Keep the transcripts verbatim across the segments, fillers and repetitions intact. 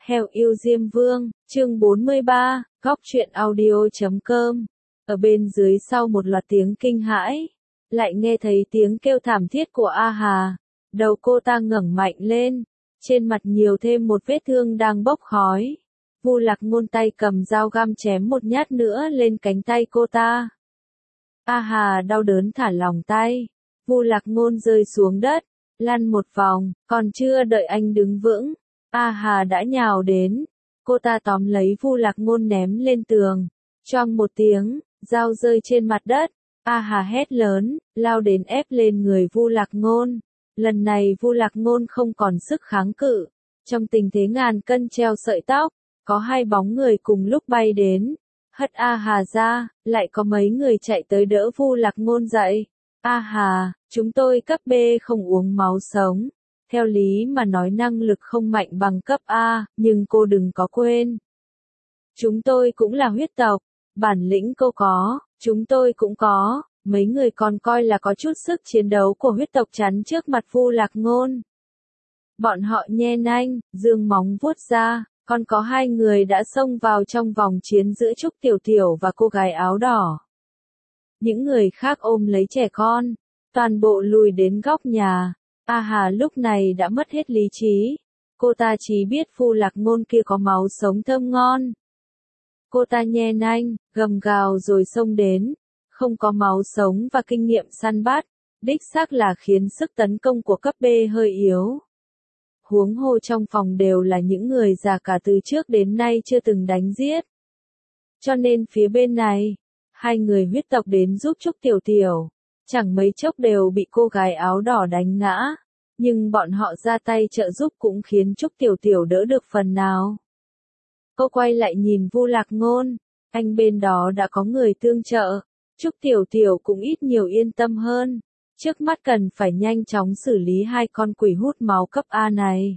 Heo yêu Diêm Vương, chương bốn mươi ba, góc truyện audio chấm com. Ở bên dưới sau một loạt tiếng kinh hãi, lại nghe thấy tiếng kêu thảm thiết của A Hà. Đầu cô ta ngẩng mạnh lên, trên mặt nhiều thêm một vết thương đang bốc khói. Vu Lạc Ngôn tay cầm dao găm chém một nhát nữa lên cánh tay cô ta. A Hà đau đớn thả lỏng tay. Vu Lạc Ngôn rơi xuống đất, lăn một vòng, còn chưa đợi anh đứng vững, A Hà đã nhào đến. Cô ta tóm lấy Vu Lạc Ngôn ném lên tường. Choang một tiếng, dao rơi trên mặt đất. A Hà hét lớn, lao đến ép lên người Vu Lạc Ngôn. Lần này Vu Lạc Ngôn không còn sức kháng cự. Trong tình thế ngàn cân treo sợi tóc, có hai bóng người cùng lúc bay đến. Hất A Hà ra, lại có mấy người chạy tới đỡ Vu Lạc Ngôn dậy. A Hà, chúng tôi cấp B không uống máu sống. Theo lý mà nói năng lực không mạnh bằng cấp A, nhưng cô đừng có quên. Chúng tôi cũng là huyết tộc, bản lĩnh cô có, chúng tôi cũng có, mấy người còn coi là có chút sức chiến đấu của huyết tộc chắn trước mặt Vu Lạc Ngôn. Bọn họ nhe nanh, dương móng vuốt ra, còn có hai người đã xông vào trong vòng chiến giữa Trúc Tiểu Tiểu và cô gái áo đỏ. Những người khác ôm lấy trẻ con, toàn bộ lùi đến góc nhà. A Hà lúc này đã mất hết lý trí. Cô ta chỉ biết Vu Lạc Ngôn kia có máu sống thơm ngon. Cô ta nhe nanh, gầm gào rồi xông đến. Không có máu sống và kinh nghiệm săn bắt, đích xác là khiến sức tấn công của cấp B hơi yếu. Huống hồ trong phòng đều là những người già cả từ trước đến nay chưa từng đánh giết. Cho nên phía bên này, hai người huyết tộc đến giúp Trúc Tiểu Tiểu. Chẳng mấy chốc đều bị cô gái áo đỏ đánh ngã, nhưng bọn họ ra tay trợ giúp cũng khiến Trúc Tiểu Tiểu đỡ được phần nào. Cô quay lại nhìn Vu Lạc Ngôn, anh bên đó đã có người tương trợ, Trúc Tiểu Tiểu cũng ít nhiều yên tâm hơn. Trước mắt cần phải nhanh chóng xử lý hai con quỷ hút máu cấp A này.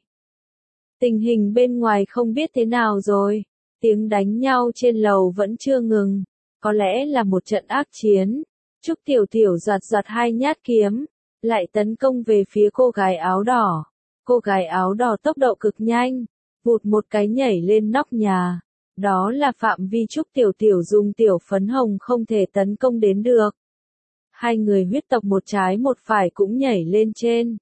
Tình hình bên ngoài không biết thế nào rồi, tiếng đánh nhau trên lầu vẫn chưa ngừng, có lẽ là một trận ác chiến. Trúc Tiểu Tiểu giọt giọt hai nhát kiếm, lại tấn công về phía cô gái áo đỏ. Cô gái áo đỏ tốc độ cực nhanh, vụt một cái nhảy lên nóc nhà. Đó là phạm vi Trúc Tiểu Tiểu dùng tiểu phấn hồng không thể tấn công đến được. Hai người huyết tộc một trái một phải cũng nhảy lên trên,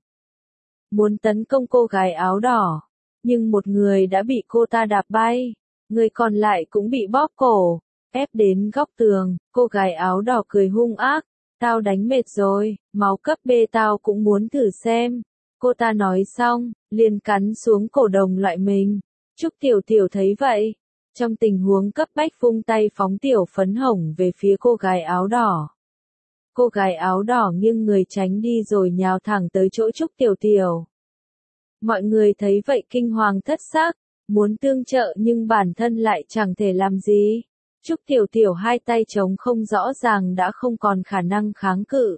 muốn tấn công cô gái áo đỏ, nhưng một người đã bị cô ta đạp bay, người còn lại cũng bị bóp cổ. Ép đến góc tường, cô gái áo đỏ cười hung ác, tao đánh mệt rồi, máu cấp B tao cũng muốn thử xem. Cô ta nói xong, liền cắn xuống cổ đồng loại mình. Trúc Tiểu Tiểu thấy vậy, trong tình huống cấp bách vung tay phóng tiểu phấn hồng về phía cô gái áo đỏ. Cô gái áo đỏ nghiêng người tránh đi rồi nhào thẳng tới chỗ Trúc Tiểu Tiểu. Mọi người thấy vậy kinh hoàng thất xác, muốn tương trợ nhưng bản thân lại chẳng thể làm gì. Trúc Tiểu Tiểu hai tay trống không rõ ràng đã không còn khả năng kháng cự.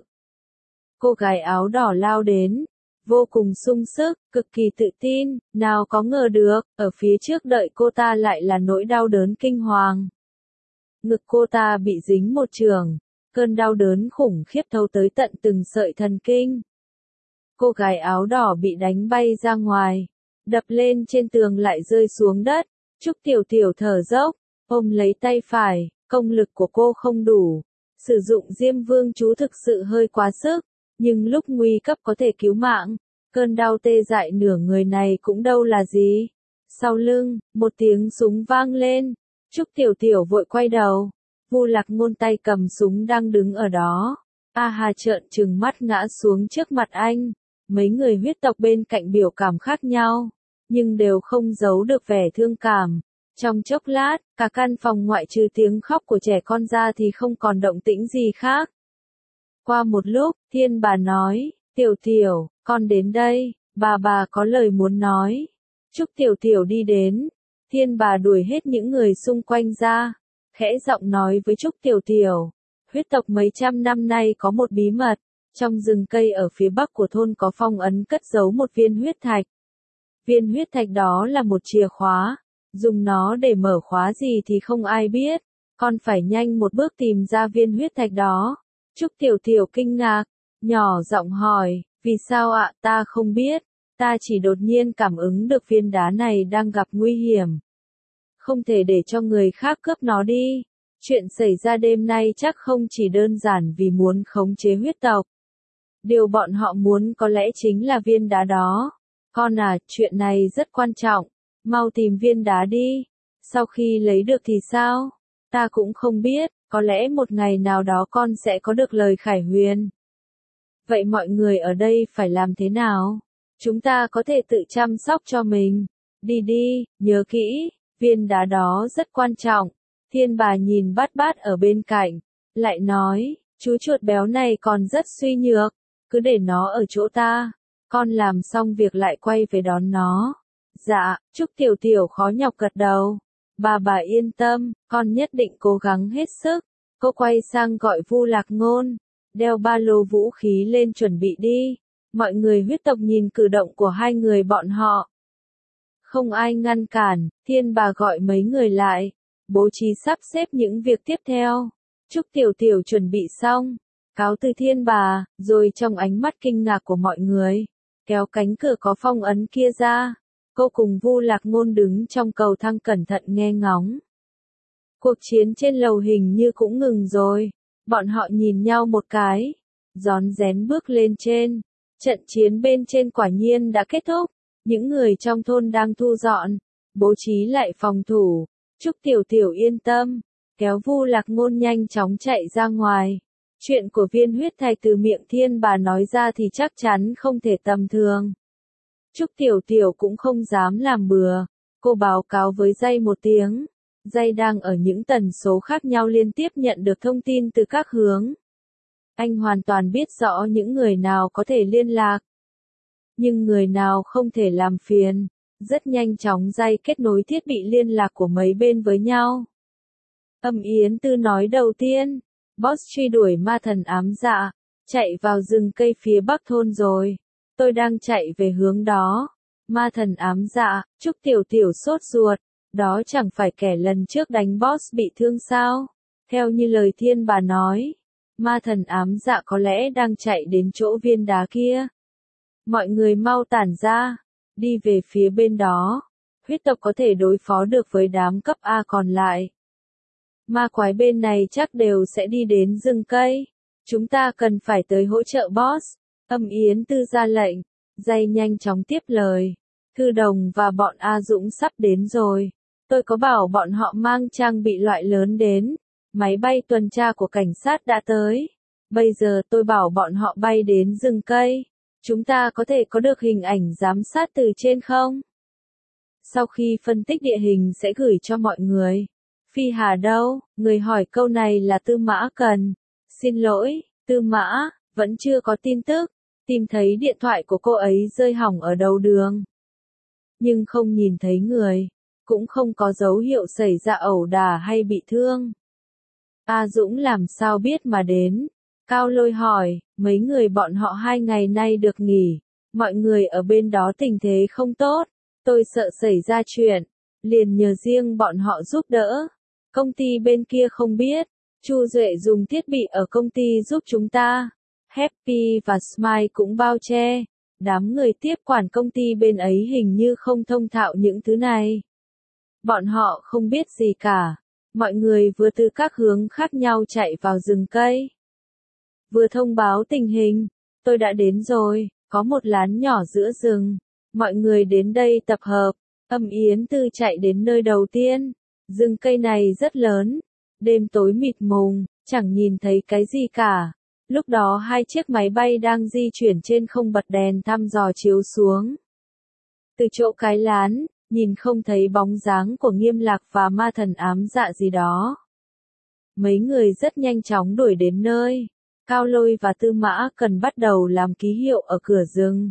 Cô gái áo đỏ lao đến, vô cùng sung sức, cực kỳ tự tin, nào có ngờ được, ở phía trước đợi cô ta lại là nỗi đau đớn kinh hoàng. Ngực cô ta bị dính một chưởng, cơn đau đớn khủng khiếp thấu tới tận từng sợi thần kinh. Cô gái áo đỏ bị đánh bay ra ngoài, đập lên trên tường lại rơi xuống đất. Trúc Tiểu Tiểu thở dốc, ôm lấy tay phải, công lực của cô không đủ. Sử dụng Diêm Vương chú thực sự hơi quá sức, nhưng lúc nguy cấp có thể cứu mạng. Cơn đau tê dại nửa người này cũng đâu là gì. Sau lưng, một tiếng súng vang lên. Trúc Tiểu Tiểu vội quay đầu. Vu Lạc Ngôn tay cầm súng đang đứng ở đó. A Hà trợn trừng mắt ngã xuống trước mặt anh. Mấy người huyết tộc bên cạnh biểu cảm khác nhau, nhưng đều không giấu được vẻ thương cảm. Trong chốc lát, cả căn phòng ngoại trừ tiếng khóc của trẻ con ra thì không còn động tĩnh gì khác. Qua một lúc, Thiên bà nói, Tiểu Tiểu, con đến đây, bà bà có lời muốn nói. Trúc Tiểu Tiểu đi đến, Thiên bà đuổi hết những người xung quanh ra, khẽ giọng nói với Trúc Tiểu Tiểu, huyết tộc mấy trăm năm nay có một bí mật, trong rừng cây ở phía bắc của thôn có phong ấn cất giấu một viên huyết thạch. Viên huyết thạch đó là một chìa khóa. Dùng nó để mở khóa gì thì không ai biết, con phải nhanh một bước tìm ra viên huyết thạch đó. Trúc Tiểu Tiểu kinh ngạc, nhỏ giọng hỏi, vì sao ạ, ta không biết. Ta chỉ đột nhiên cảm ứng được viên đá này đang gặp nguy hiểm. Không thể để cho người khác cướp nó đi. Chuyện xảy ra đêm nay chắc không chỉ đơn giản vì muốn khống chế huyết tộc. Điều bọn họ muốn có lẽ chính là viên đá đó. Con à, chuyện này rất quan trọng. Mau tìm viên đá đi. Sau khi lấy được thì sao? Ta cũng không biết, có lẽ một ngày nào đó con sẽ có được lời khải huyền. Vậy mọi người ở đây phải làm thế nào? Chúng ta có thể tự chăm sóc cho mình. Đi đi, nhớ kỹ, viên đá đó rất quan trọng. Thiên bà nhìn bát bát ở bên cạnh, lại nói, chú chuột béo này còn rất suy nhược, cứ để nó ở chỗ ta. Con làm xong việc lại quay về đón nó. Dạ, Trúc Tiểu Tiểu khó nhọc gật đầu. Bà bà yên tâm, con nhất định cố gắng hết sức. Cô quay sang gọi Vu Lạc Ngôn, đeo ba lô vũ khí lên chuẩn bị đi. Mọi người huyết tộc nhìn cử động của hai người bọn họ. Không ai ngăn cản, thiên bà gọi mấy người lại, bố trí sắp xếp những việc tiếp theo. Trúc Tiểu Tiểu chuẩn bị xong, cáo từ thiên bà, rồi trong ánh mắt kinh ngạc của mọi người, kéo cánh cửa có phong ấn kia ra. Cô cùng Vu Lạc Ngôn đứng trong cầu thang cẩn thận nghe ngóng. Cuộc chiến trên lầu hình như cũng ngừng rồi. Bọn họ nhìn nhau một cái, rón rén bước lên trên. Trận chiến bên trên quả nhiên đã kết thúc. Những người trong thôn đang thu dọn, bố trí lại phòng thủ. Trúc Tiểu Tiểu yên tâm, kéo Vu Lạc Ngôn nhanh chóng chạy ra ngoài. Chuyện của viên huyết thạch từ miệng thiên bà nói ra thì chắc chắn không thể tầm thường. Trúc Tiểu Tiểu cũng không dám làm bừa. Cô báo cáo với Dây một tiếng. Dây đang ở những tần số khác nhau liên tiếp nhận được thông tin từ các hướng. Anh hoàn toàn biết rõ những người nào có thể liên lạc. Nhưng người nào không thể làm phiền. Rất nhanh chóng Dây kết nối thiết bị liên lạc của mấy bên với nhau. Âm Yến Tư nói đầu tiên. Boss truy đuổi ma thần ám dạ. Chạy vào rừng cây phía bắc thôn rồi. Tôi đang chạy về hướng đó. Ma thần ám dạ, Trúc Tiểu Tiểu sốt ruột. Đó chẳng phải kẻ lần trước đánh boss bị thương sao? Theo như lời thiên bà nói, ma thần ám dạ có lẽ đang chạy đến chỗ viên đá kia. Mọi người mau tản ra, đi về phía bên đó. Huyết tộc có thể đối phó được với đám cấp A còn lại. Ma quái bên này chắc đều sẽ đi đến rừng cây. Chúng ta cần phải tới hỗ trợ boss. Âm Yến Tư ra lệnh. Dây nhanh chóng tiếp lời. Thư Đồng và bọn A Dũng sắp đến rồi. Tôi có bảo bọn họ mang trang bị loại lớn đến. Máy bay tuần tra của cảnh sát đã tới. Bây giờ tôi bảo bọn họ bay đến rừng cây. Chúng ta có thể có được hình ảnh giám sát từ trên không? Sau khi phân tích địa hình sẽ gửi cho mọi người. Phi Hà đâu? Người hỏi câu này là Tư Mã Cần. Xin lỗi, Tư Mã, vẫn chưa có tin tức. Tìm thấy điện thoại của cô ấy rơi hỏng ở đầu đường. Nhưng không nhìn thấy người. Cũng không có dấu hiệu xảy ra ẩu đả hay bị thương. A Dũng làm sao biết mà đến? Cao Lôi hỏi, mấy người bọn họ hai ngày nay được nghỉ. Mọi người ở bên đó tình thế không tốt. Tôi sợ xảy ra chuyện. Liền nhờ riêng bọn họ giúp đỡ. Công ty bên kia không biết. Chu Duệ dùng thiết bị ở công ty giúp chúng ta. Happy và Smile cũng bao che. Đám người tiếp quản công ty bên ấy hình như không thông thạo những thứ này. Bọn họ không biết gì cả. Mọi người vừa từ các hướng khác nhau chạy vào rừng cây. Vừa thông báo tình hình. Tôi đã đến rồi, có một lán nhỏ giữa rừng. Mọi người đến đây tập hợp. Âm Yến Tư chạy đến nơi đầu tiên. Rừng cây này rất lớn. Đêm tối mịt mùng, chẳng nhìn thấy cái gì cả. Lúc đó hai chiếc máy bay đang di chuyển trên không bật đèn thăm dò chiếu xuống. Từ chỗ cái lán, nhìn không thấy bóng dáng của Nghiêm Lạc và ma thần ám dạ gì đó. Mấy người rất nhanh chóng đuổi đến nơi. Cao Lôi và Tư Mã Cần bắt đầu làm ký hiệu ở cửa rừng.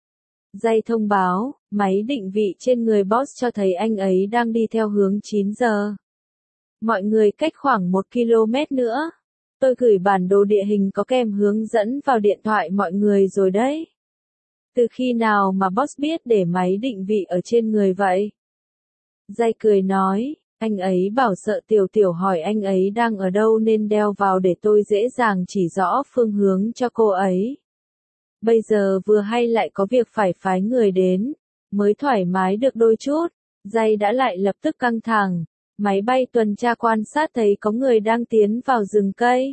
Dây thông báo, máy định vị trên người boss cho thấy anh ấy đang đi theo hướng chín giờ. Mọi người cách khoảng một ki lô mét nữa. Tôi gửi bản đồ địa hình có kèm hướng dẫn vào điện thoại mọi người rồi đấy. Từ khi nào mà boss biết để máy định vị ở trên người vậy? Dây cười nói, anh ấy bảo sợ Tiểu Tiểu hỏi anh ấy đang ở đâu nên đeo vào để tôi dễ dàng chỉ rõ phương hướng cho cô ấy. Bây giờ vừa hay lại có việc phải phái người đến, mới thoải mái được đôi chút, dây đã lại lập tức căng thẳng. Máy bay tuần tra quan sát thấy có người đang tiến vào rừng cây.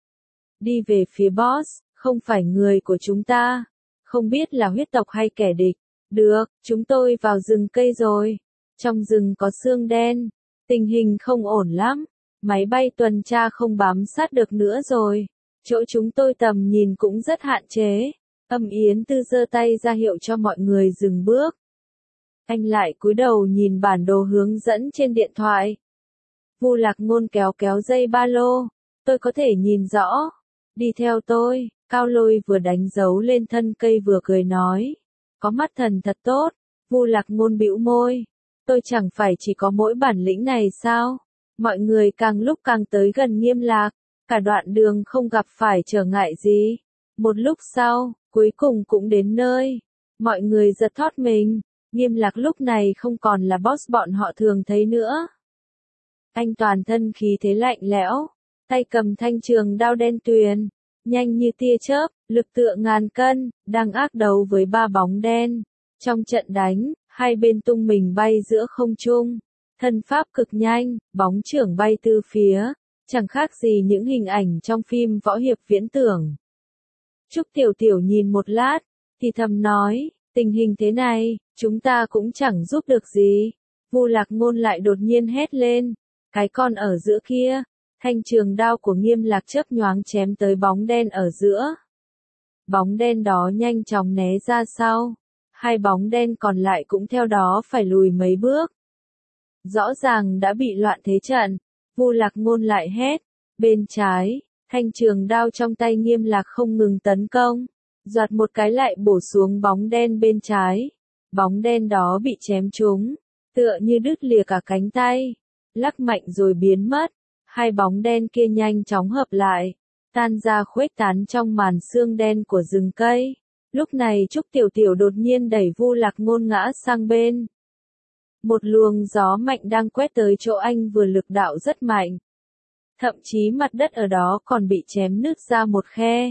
Đi về phía boss, không phải người của chúng ta. Không biết là huyết tộc hay kẻ địch. Được, chúng tôi vào rừng cây rồi. Trong rừng có xương đen. Tình hình không ổn lắm. Máy bay tuần tra không bám sát được nữa rồi. Chỗ chúng tôi tầm nhìn cũng rất hạn chế. Âm Yến Tư giơ tay ra hiệu cho mọi người dừng bước. Anh lại cúi đầu nhìn bản đồ hướng dẫn trên điện thoại. Vu Lạc Ngôn kéo kéo dây ba lô. Tôi có thể nhìn rõ. Đi theo tôi. Cao Lôi vừa đánh dấu lên thân cây vừa cười nói. Có mắt thần thật tốt. Vu Lạc Ngôn bĩu môi. Tôi chẳng phải chỉ có mỗi bản lĩnh này sao? Mọi người càng lúc càng tới gần Nghiêm Lạc. Cả đoạn đường không gặp phải trở ngại gì. Một lúc sau, cuối cùng cũng đến nơi. Mọi người giật thót mình. Nghiêm Lạc lúc này không còn là boss bọn họ thường thấy nữa. Anh toàn thân khí thế lạnh lẽo, tay cầm thanh trường đao đen tuyền, nhanh như tia chớp, lực tựa ngàn cân, đang ác đấu với ba bóng đen. Trong trận đánh, hai bên tung mình bay giữa không trung, thân pháp cực nhanh, bóng chưởng bay từ phía, chẳng khác gì những hình ảnh trong phim võ hiệp viễn tưởng. Trúc Tiểu Tiểu nhìn một lát, thì thầm nói, tình hình thế này, chúng ta cũng chẳng giúp được gì. Vu Lạc Ngôn lại đột nhiên hét lên, cái con ở giữa kia, thanh trường đao của Nghiêm Lạc chớp nhoáng chém tới bóng đen ở giữa. Bóng đen đó nhanh chóng né ra sau, hai bóng đen còn lại cũng theo đó phải lùi mấy bước. Rõ ràng đã bị loạn thế trận, Vu Lạc Ngôn lại hét, bên trái, thanh trường đao trong tay Nghiêm Lạc không ngừng tấn công, giọt một cái lại bổ xuống bóng đen bên trái. Bóng đen đó bị chém trúng, tựa như đứt lìa cả cánh tay, lắc mạnh rồi biến mất. Hai bóng đen kia nhanh chóng hợp lại, tan ra khuếch tán trong màn sương đen của rừng cây. Lúc này Trúc Tiểu Tiểu đột nhiên đẩy Vu Lạc Ngôn ngã sang bên. Một luồng gió mạnh đang quét tới chỗ anh vừa lực đạo rất mạnh. Thậm chí mặt đất ở đó còn bị chém nứt ra một khe.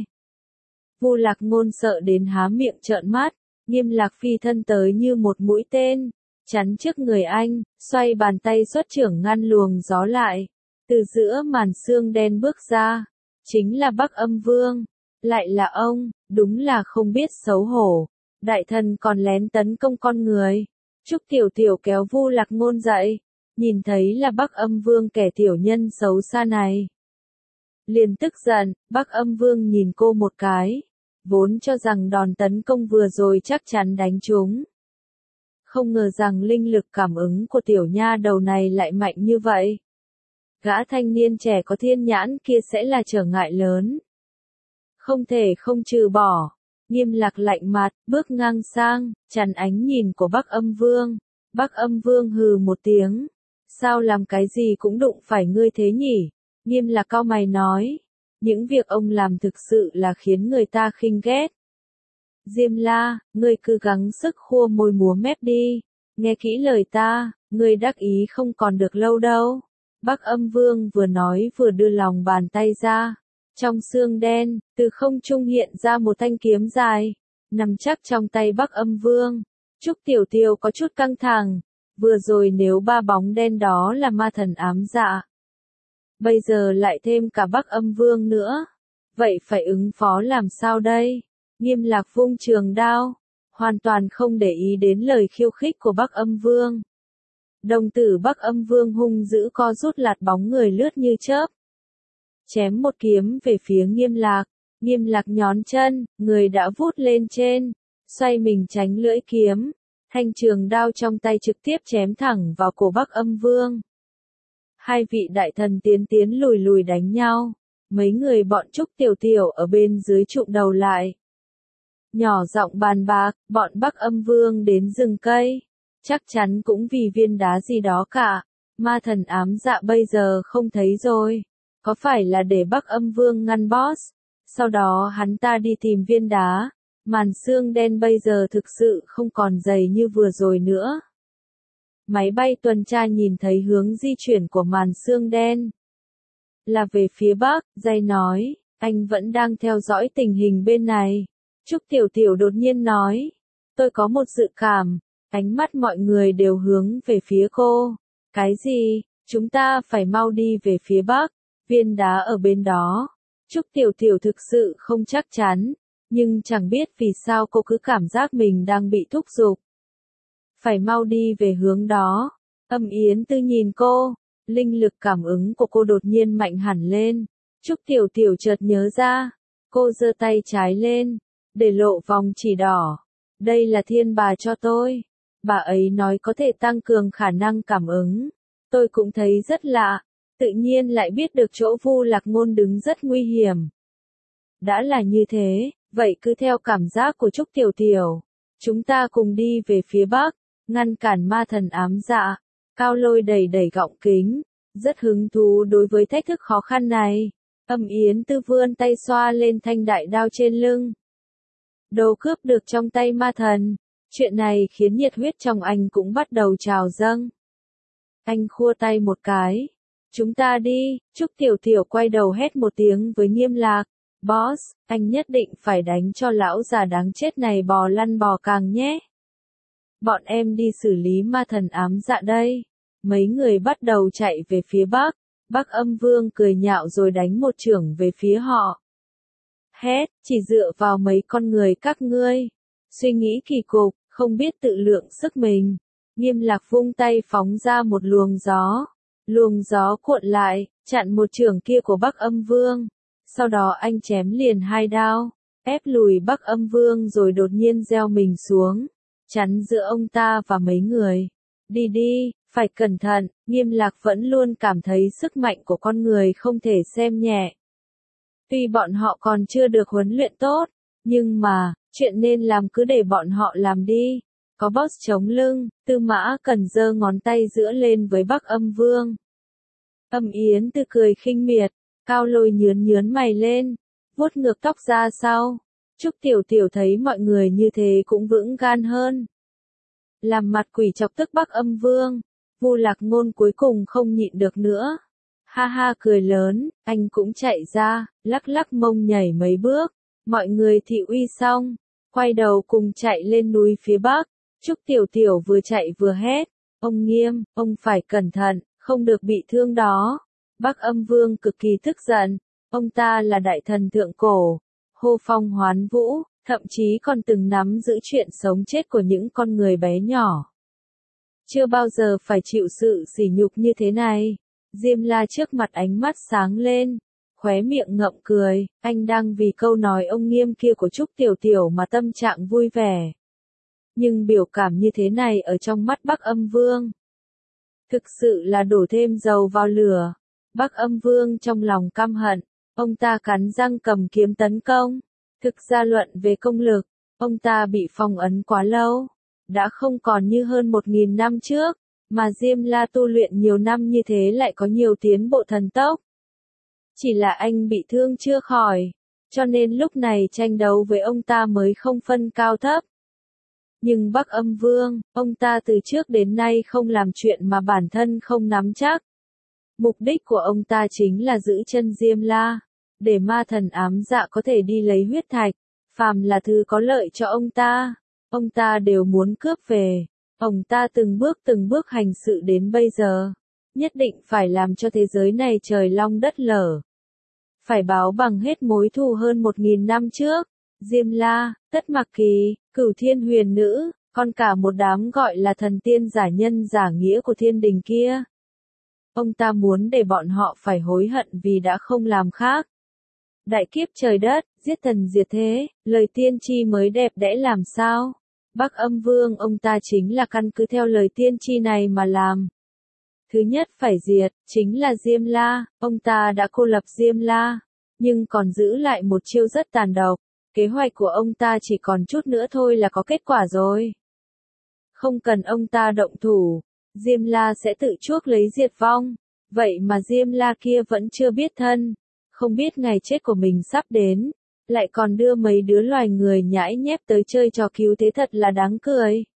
Vu Lạc Ngôn sợ đến há miệng trợn mắt, Nghiêm Lạc phi thân tới như một mũi tên, chắn trước người anh, xoay bàn tay xuất chưởng ngăn luồng gió lại. Từ giữa màn sương đen bước ra, chính là Bắc Âm Vương, lại là ông, đúng là không biết xấu hổ, đại thần còn lén tấn công con người. Trúc Tiểu Tiểu kéo Vu Lạc Ngôn dậy, nhìn thấy là Bắc Âm Vương kẻ tiểu nhân xấu xa này. Liền tức giận, Bắc Âm Vương nhìn cô một cái, vốn cho rằng đòn tấn công vừa rồi chắc chắn đánh trúng. Không ngờ rằng linh lực cảm ứng của tiểu nha đầu này lại mạnh như vậy. Gã thanh niên trẻ có thiên nhãn kia sẽ là trở ngại lớn. Không thể không trừ bỏ. Nghiêm Lạc lạnh mặt, bước ngang sang, chắn ánh nhìn của Bắc Âm Vương. Bắc Âm Vương hừ một tiếng. Sao làm cái gì cũng đụng phải ngươi thế nhỉ? Nghiêm Lạc cau mày nói. Những việc ông làm thực sự là khiến người ta khinh ghét. Diêm La, ngươi cứ gắng sức khua môi múa mép đi. Nghe kỹ lời ta, ngươi đắc ý không còn được lâu đâu. Bắc Âm Vương vừa nói vừa đưa lòng bàn tay ra. Trong sương đen, từ không trung hiện ra một thanh kiếm dài, nằm chắc trong tay Bắc Âm Vương. Trúc Tiểu Tiểu có chút căng thẳng, vừa rồi nếu ba bóng đen đó là ma thần ám dạ. Bây giờ lại thêm cả Bắc Âm Vương nữa. Vậy phải ứng phó làm sao đây? Nghiêm Lạc vung trường đao, hoàn toàn không để ý đến lời khiêu khích của Bắc Âm Vương. Đồng tử Bắc Âm Vương hung dữ co rút lạt bóng người lướt như chớp. Chém một kiếm về phía Nghiêm Lạc, Nghiêm Lạc nhón chân, người đã vút lên trên, xoay mình tránh lưỡi kiếm, thanh trường đao trong tay trực tiếp chém thẳng vào cổ Bắc Âm Vương. Hai vị đại thần tiến tiến lùi lùi đánh nhau, mấy người bọn Trúc Tiểu Tiểu ở bên dưới trụm đầu lại. Nhỏ giọng bàn bạc, bọn Bắc Âm Vương đến rừng cây, chắc chắn cũng vì viên đá gì đó cả, ma thần ám dạ bây giờ không thấy rồi. Có phải là để Bắc Âm Vương ngăn boss, sau đó hắn ta đi tìm viên đá, màn sương đen bây giờ thực sự không còn dày như vừa rồi nữa. Máy bay tuần tra nhìn thấy hướng di chuyển của màn sương đen. Là về phía bắc, dây nói, anh vẫn đang theo dõi tình hình bên này. Trúc Tiểu Tiểu đột nhiên nói. Tôi có một dự cảm. Ánh mắt mọi người đều hướng về phía cô. Cái gì? Chúng ta phải mau đi về phía bắc. Viên đá ở bên đó. Trúc Tiểu Tiểu thực sự không chắc chắn. Nhưng chẳng biết vì sao cô cứ cảm giác mình đang bị thúc giục. Phải mau đi về hướng đó. Âm Yến Tư nhìn cô. Linh lực cảm ứng của cô đột nhiên mạnh hẳn lên. Trúc Tiểu Tiểu chợt nhớ ra. Cô giơ tay trái lên. Để lộ vòng chỉ đỏ. Đây là thiên bà cho tôi. Bà ấy nói có thể tăng cường khả năng cảm ứng. Tôi cũng thấy rất lạ. Tự nhiên lại biết được chỗ Vu Lạc Ngôn đứng rất nguy hiểm. Đã là như thế, vậy cứ theo cảm giác của Trúc Tiểu Tiểu. Chúng ta cùng đi về phía bắc, ngăn cản ma thần ám dạ. Cao Lôi đẩy đẩy gọng kính, rất hứng thú đối với thách thức khó khăn này. Âm Yến Tư vươn tay xoa lên thanh đại đao trên lưng. Đồ cướp được trong tay ma thần. Chuyện này khiến nhiệt huyết trong anh cũng bắt đầu trào dâng. Anh khua tay một cái. Chúng ta đi. Trúc Tiểu Tiểu quay đầu hét một tiếng với Nghiêm Lạc. Boss, anh nhất định phải đánh cho lão già đáng chết này bò lăn bò càng nhé. Bọn em đi xử lý ma thần ám dạ đây. Mấy người bắt đầu chạy về phía bắc. Bắc Âm Vương cười nhạo rồi đánh một chưởng về phía họ. Hét, chỉ dựa vào mấy con người các ngươi. Suy nghĩ kỳ cục, không biết tự lượng sức mình. Nghiêm Lạc vung tay phóng ra một luồng gió. Luồng gió cuộn lại, chặn một chưởng kia của Bắc Âm Vương. Sau đó anh chém liền hai đao, ép lùi Bắc Âm Vương rồi đột nhiên gieo mình xuống, chắn giữa ông ta và mấy người. Đi đi, phải cẩn thận. Nghiêm Lạc vẫn luôn cảm thấy sức mạnh của con người không thể xem nhẹ. Tuy bọn họ còn chưa được huấn luyện tốt, nhưng mà, chuyện nên làm cứ để bọn họ làm đi. Có boss chống lưng, Tư Mã Cần giơ ngón tay giữa lên với Bắc Âm Vương. Âm Yến Tư cười khinh miệt, Cao Lôi nhướn nhướn mày lên, vuốt ngược tóc ra sau. Trúc Tiểu Tiểu thấy mọi người như thế cũng vững gan hơn. Làm mặt quỷ chọc tức Bắc Âm Vương, Vu Lạc Ngôn cuối cùng không nhịn được nữa. Ha ha cười lớn, anh cũng chạy ra, lắc lắc mông nhảy mấy bước. Mọi người thị uy xong, quay đầu cùng chạy lên núi phía bắc. Trúc Tiểu Tiểu vừa chạy vừa hét. Ông Nghiêm, ông phải cẩn thận, không được bị thương đó. Bắc Âm Vương cực kỳ tức giận. Ông ta là đại thần thượng cổ, hô phong hoán vũ, thậm chí còn từng nắm giữ chuyện sống chết của những con người bé nhỏ. Chưa bao giờ phải chịu sự sỉ nhục như thế này. Diêm La trước mặt ánh mắt sáng lên, khóe miệng ngậm cười, anh đang vì câu nói ông Nghiêm kia của Trúc Tiểu Tiểu mà tâm trạng vui vẻ. Nhưng biểu cảm như thế này ở trong mắt Bắc Âm Vương, thực sự là đổ thêm dầu vào lửa. Bắc Âm Vương trong lòng căm hận, ông ta cắn răng cầm kiếm tấn công. Thực ra luận về công lực, ông ta bị phong ấn quá lâu, đã không còn như hơn một nghìn năm trước, mà Diêm La tu luyện nhiều năm như thế lại có nhiều tiến bộ thần tốc. Chỉ là anh bị thương chưa khỏi, cho nên lúc này tranh đấu với ông ta mới không phân cao thấp. Nhưng Bắc Âm Vương, ông ta từ trước đến nay không làm chuyện mà bản thân không nắm chắc. Mục đích của ông ta chính là giữ chân Diêm La, để ma thần ám dạ có thể đi lấy huyết thạch, phàm là thứ có lợi cho ông ta, ông ta đều muốn cướp về. Ông ta từng bước từng bước hành sự đến bây giờ, nhất định phải làm cho thế giới này trời long đất lở. Phải báo bằng hết mối thù hơn một nghìn năm trước. Diêm La, Tất Mặc Kỳ, Cửu Thiên Huyền Nữ, còn cả một đám gọi là thần tiên giả nhân giả nghĩa của thiên đình kia. Ông ta muốn để bọn họ phải hối hận vì đã không làm khác. Đại kiếp trời đất, giết thần diệt thế, lời tiên tri mới đẹp đẽ làm sao? Bắc Âm Vương ông ta chính là căn cứ theo lời tiên tri này mà làm. Thứ nhất phải diệt, chính là Diêm La, ông ta đã cô lập Diêm La, nhưng còn giữ lại một chiêu rất tàn độc. Kế hoạch của ông ta chỉ còn chút nữa thôi là có kết quả rồi. Không cần ông ta động thủ, Diêm La sẽ tự chuốc lấy diệt vong. Vậy mà Diêm La kia vẫn chưa biết thân, không biết ngày chết của mình sắp đến, lại còn đưa mấy đứa loài người nhãi nhép tới chơi trò cứu thế thật là đáng cười.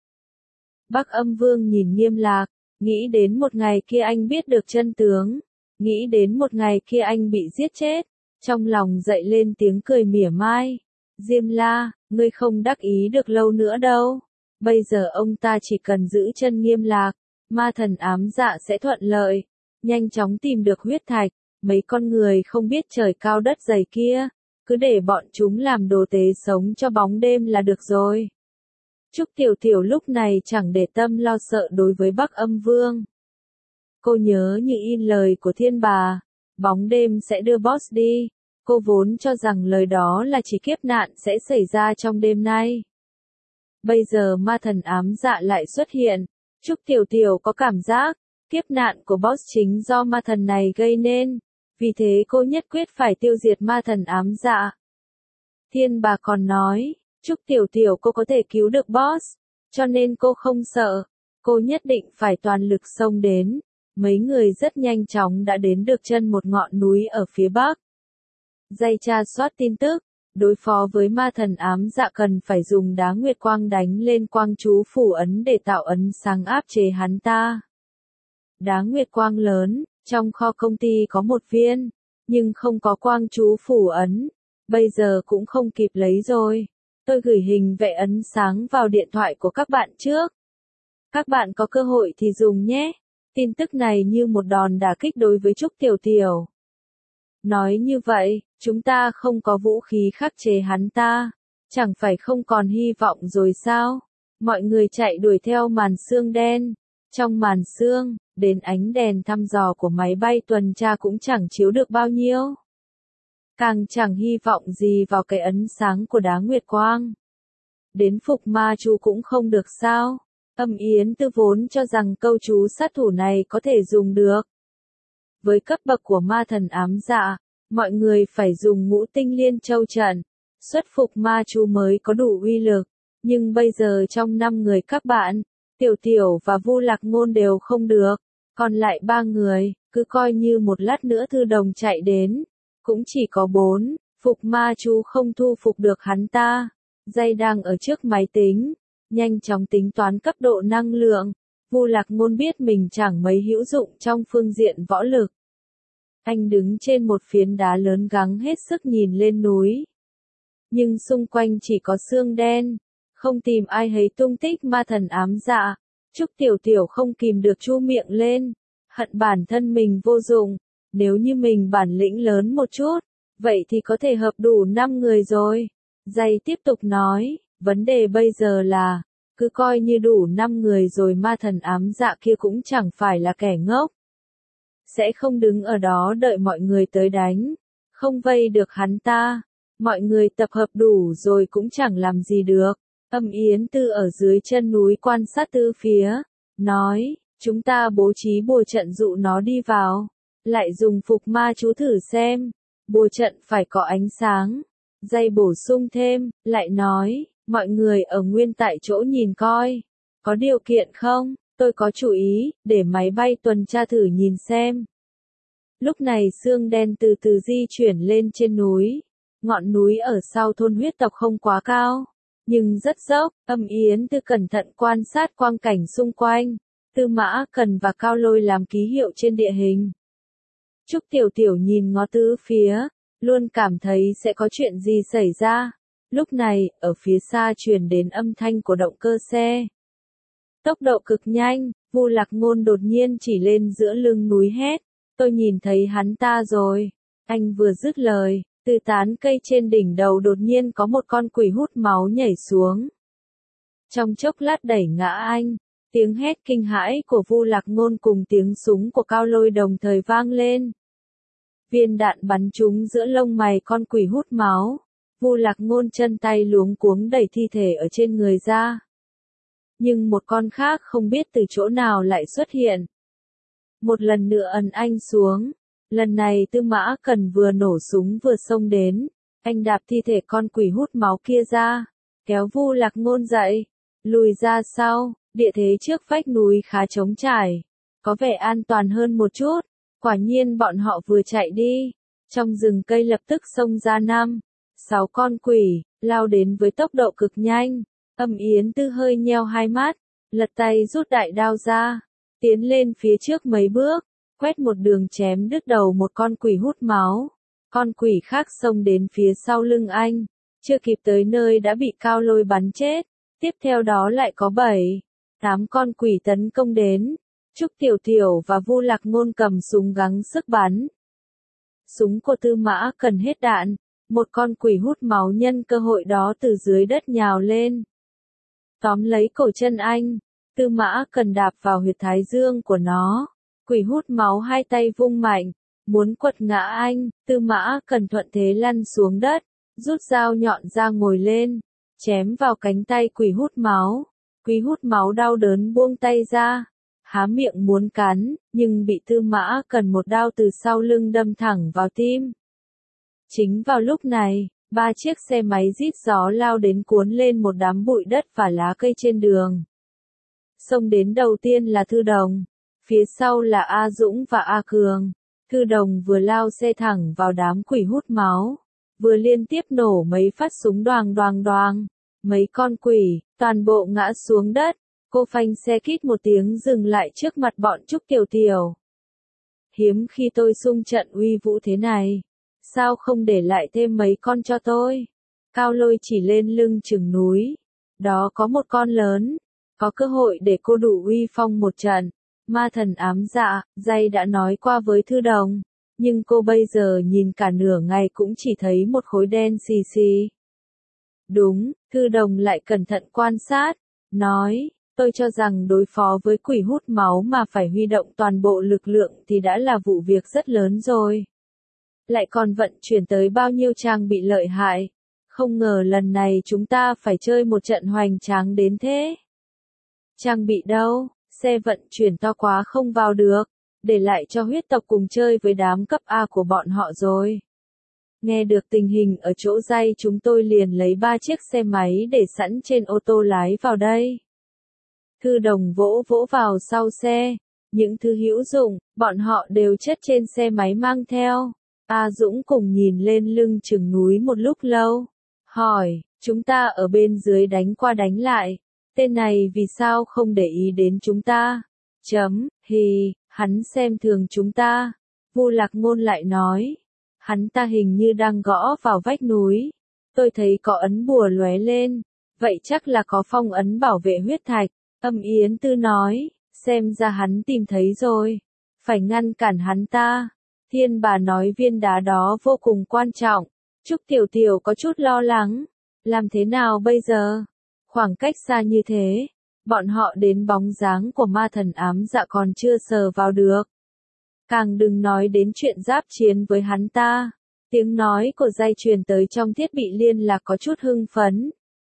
Bắc Âm Vương nhìn Nghiêm Lạc, nghĩ đến một ngày kia anh biết được chân tướng, nghĩ đến một ngày kia anh bị giết chết, trong lòng dậy lên tiếng cười mỉa mai. Diêm La, ngươi không đắc ý được lâu nữa đâu. Bây giờ ông ta chỉ cần giữ chân Nghiêm Lạc, ma thần ám dạ sẽ thuận lợi, nhanh chóng tìm được huyết thạch, mấy con người không biết trời cao đất dày kia, cứ để bọn chúng làm đồ tế sống cho bóng đêm là được rồi. Trúc Tiểu Tiểu lúc này chẳng để tâm lo sợ đối với Bắc Âm Vương. Cô nhớ như in lời của thiên bà, bóng đêm sẽ đưa boss đi, cô vốn cho rằng lời đó là chỉ kiếp nạn sẽ xảy ra trong đêm nay. Bây giờ ma thần ám dạ lại xuất hiện, Trúc Tiểu Tiểu có cảm giác, kiếp nạn của boss chính do ma thần này gây nên, vì thế cô nhất quyết phải tiêu diệt ma thần ám dạ. Thiên bà còn nói, Trúc Tiểu Tiểu cô có thể cứu được boss, cho nên cô không sợ, cô nhất định phải toàn lực xông đến. Mấy người rất nhanh chóng đã đến được chân một ngọn núi ở phía bắc. Dây tra soát tin tức, đối phó với ma thần ám dạ cần phải dùng đá nguyệt quang đánh lên quang chú phủ ấn để tạo ấn sáng áp chế hắn ta. Đá nguyệt quang lớn, trong kho công ty có một viên, nhưng không có quang chú phủ ấn, bây giờ cũng không kịp lấy rồi. Tôi gửi hình vẽ ấn sáng vào điện thoại của các bạn trước. Các bạn có cơ hội thì dùng nhé. Tin tức này như một đòn đả kích đối với Trúc Tiểu Tiểu. Nói như vậy, chúng ta không có vũ khí khắc chế hắn ta, chẳng phải không còn hy vọng rồi sao? Mọi người chạy đuổi theo màn sương đen. Trong màn sương, đến ánh đèn thăm dò của máy bay tuần tra cũng chẳng chiếu được bao nhiêu. Càng chẳng hy vọng gì vào cái ấn sáng của đá nguyệt quang. Đến phục ma chú cũng không được sao? Âm Yến Tư vốn cho rằng câu chú sát thủ này có thể dùng được. Với cấp bậc của ma thần ám dạ, mọi người phải dùng ngũ tinh liên châu trận, xuất phục ma chú mới có đủ uy lực. Nhưng bây giờ trong năm người các bạn, Tiểu Tiểu và Vu Lạc Ngôn đều không được, còn lại ba người, cứ coi như một lát nữa Thư Đồng chạy đến, cũng chỉ có bốn, phục ma chú không thu phục được hắn ta. Dây đang ở trước máy tính, nhanh chóng tính toán cấp độ năng lượng. Vu Lạc Ngôn biết mình chẳng mấy hữu dụng trong phương diện võ lực. Anh đứng trên một phiến đá lớn gắng hết sức nhìn lên núi. Nhưng xung quanh chỉ có sương đen, không tìm ai thấy tung tích ma thần ám dạ. Trúc Tiểu Tiểu không kìm được chu miệng lên, hận bản thân mình vô dụng, nếu như mình bản lĩnh lớn một chút, vậy thì có thể hợp đủ năm người rồi. Dây tiếp tục nói, vấn đề bây giờ là, cứ coi như đủ năm người rồi ma thần ám dạ kia cũng chẳng phải là kẻ ngốc. Sẽ không đứng ở đó đợi mọi người tới đánh, không vây được hắn ta, mọi người tập hợp đủ rồi cũng chẳng làm gì được. Âm Yến Tư ở dưới chân núi quan sát tứ phía, nói, chúng ta bố trí bùa trận dụ nó đi vào, lại dùng phục ma chú thử xem, bùa trận phải có ánh sáng. Dây bổ sung thêm, lại nói, mọi người ở nguyên tại chỗ nhìn coi, có điều kiện không, tôi có chủ ý, để máy bay tuần tra thử nhìn xem. Lúc này sương đen từ từ di chuyển lên trên núi, ngọn núi ở sau thôn huyết tộc không quá cao, nhưng rất dốc. Âm Yến Tư cẩn thận quan sát quang cảnh xung quanh, Tư Mã Cần và Cao Lôi làm ký hiệu trên địa hình. Trúc Tiểu Tiểu nhìn ngó tứ phía, luôn cảm thấy sẽ có chuyện gì xảy ra. Lúc này, ở phía xa truyền đến âm thanh của động cơ xe. Tốc độ cực nhanh, Vu Lạc Ngôn đột nhiên chỉ lên giữa lưng núi hét, tôi nhìn thấy hắn ta rồi. Anh vừa dứt lời, từ tán cây trên đỉnh đầu đột nhiên có một con quỷ hút máu nhảy xuống. Trong chốc lát đẩy ngã anh, tiếng hét kinh hãi của Vu Lạc Ngôn cùng tiếng súng của Cao Lôi đồng thời vang lên. Viên đạn bắn trúng giữa lông mày con quỷ hút máu. Vu Lạc Ngôn chân tay luống cuống đẩy thi thể ở trên người ra. Nhưng một con khác không biết từ chỗ nào lại xuất hiện. Một lần nữa ấn anh xuống. Lần này Tư Mã Cần vừa nổ súng vừa xông đến. Anh đạp thi thể con quỷ hút máu kia ra, kéo Vu Lạc Ngôn dậy, lùi ra sau. Địa thế trước vách núi khá trống trải, có vẻ an toàn hơn một chút. Quả nhiên bọn họ vừa chạy đi, trong rừng cây lập tức xông ra năm, sáu con quỷ, lao đến với tốc độ cực nhanh. Âm Yến Tư hơi nheo hai mắt, lật tay rút đại đao ra, tiến lên phía trước mấy bước, quét một đường chém đứt đầu một con quỷ hút máu. Con quỷ khác xông đến phía sau lưng anh, Chưa kịp tới nơi đã bị Cao Lôi bắn chết. Tiếp theo đó lại có bảy, tám con quỷ tấn công đến. Trúc Tiểu Tiểu và Vu Lạc Ngôn cầm súng gắng sức bắn. Súng của Tư Mã Cần hết đạn, một con quỷ hút máu nhân cơ hội đó từ dưới đất nhào lên. Tóm lấy cổ chân anh, Tư Mã Cần đạp vào huyệt thái dương của nó. Quỷ hút máu hai tay vung mạnh, muốn quật ngã anh. Tư Mã Cần thuận thế lăn xuống đất, rút dao nhọn ra ngồi lên, chém vào cánh tay quỷ hút máu. Quỷ hút máu đau đớn buông tay ra, há miệng muốn cắn, nhưng bị Tư Mã Cần một đao từ sau lưng đâm thẳng vào tim. Chính vào lúc này, ba chiếc xe máy rít gió lao đến cuốn lên một đám bụi đất và lá cây trên đường. Xông đến đầu tiên là Thư Đồng, phía sau là A Dũng và A Cường. Thư Đồng vừa lao xe thẳng vào đám quỷ hút máu, vừa liên tiếp nổ mấy phát súng đoàng đoàng đoàng. Mấy con quỷ, toàn bộ ngã xuống đất. Cô phanh xe kít một tiếng dừng lại trước mặt bọn Trúc Tiểu Tiểu. Hiếm khi tôi xung trận uy vũ thế này. Sao không để lại thêm mấy con cho tôi? Cao Lôi chỉ lên lưng chừng núi. Đó có một con lớn. Có cơ hội để cô đủ uy phong một trận. Ma thần ám dạ, Dây đã nói qua với Thư Đồng. Nhưng cô bây giờ nhìn cả nửa ngày cũng chỉ thấy một khối đen xì xì. Đúng, Thư Đồng lại cẩn thận quan sát. Nói, tôi cho rằng đối phó với quỷ hút máu mà phải huy động toàn bộ lực lượng thì đã là vụ việc rất lớn rồi. Lại còn vận chuyển tới bao nhiêu trang bị lợi hại. Không ngờ lần này chúng ta phải chơi một trận hoành tráng đến thế. Trang bị đâu, xe vận chuyển to quá không vào được, để lại cho huyết tộc cùng chơi với đám cấp A của bọn họ rồi. Nghe được tình hình ở chỗ Dây chúng tôi liền lấy ba chiếc xe máy để sẵn trên ô tô lái vào đây. Thư Đồng vỗ vỗ vào sau xe, những thứ hữu dụng, bọn họ đều chất trên xe máy mang theo. A Dũng cùng nhìn lên lưng chừng núi một lúc lâu, hỏi, chúng ta ở bên dưới đánh qua đánh lại, tên này vì sao không để ý đến chúng ta? Chấm, hì, hắn xem thường chúng ta. Vu Lạc Ngôn lại nói, hắn ta hình như đang gõ vào vách núi, tôi thấy có ấn bùa lóe lên, vậy chắc là có phong ấn bảo vệ huyết thạch. Âm Yến Tư nói, xem ra hắn tìm thấy rồi, phải ngăn cản hắn ta. Thiên Bà nói viên đá đó vô cùng quan trọng. Trúc Tiểu Tiểu có chút lo lắng, làm thế nào bây giờ? Khoảng cách xa như thế, bọn họ đến bóng dáng của ma thần ám dạ còn chưa sờ vào được. Càng đừng nói đến chuyện giáp chiến với hắn ta. Tiếng nói của Dây truyền tới trong thiết bị liên lạc có chút hưng phấn.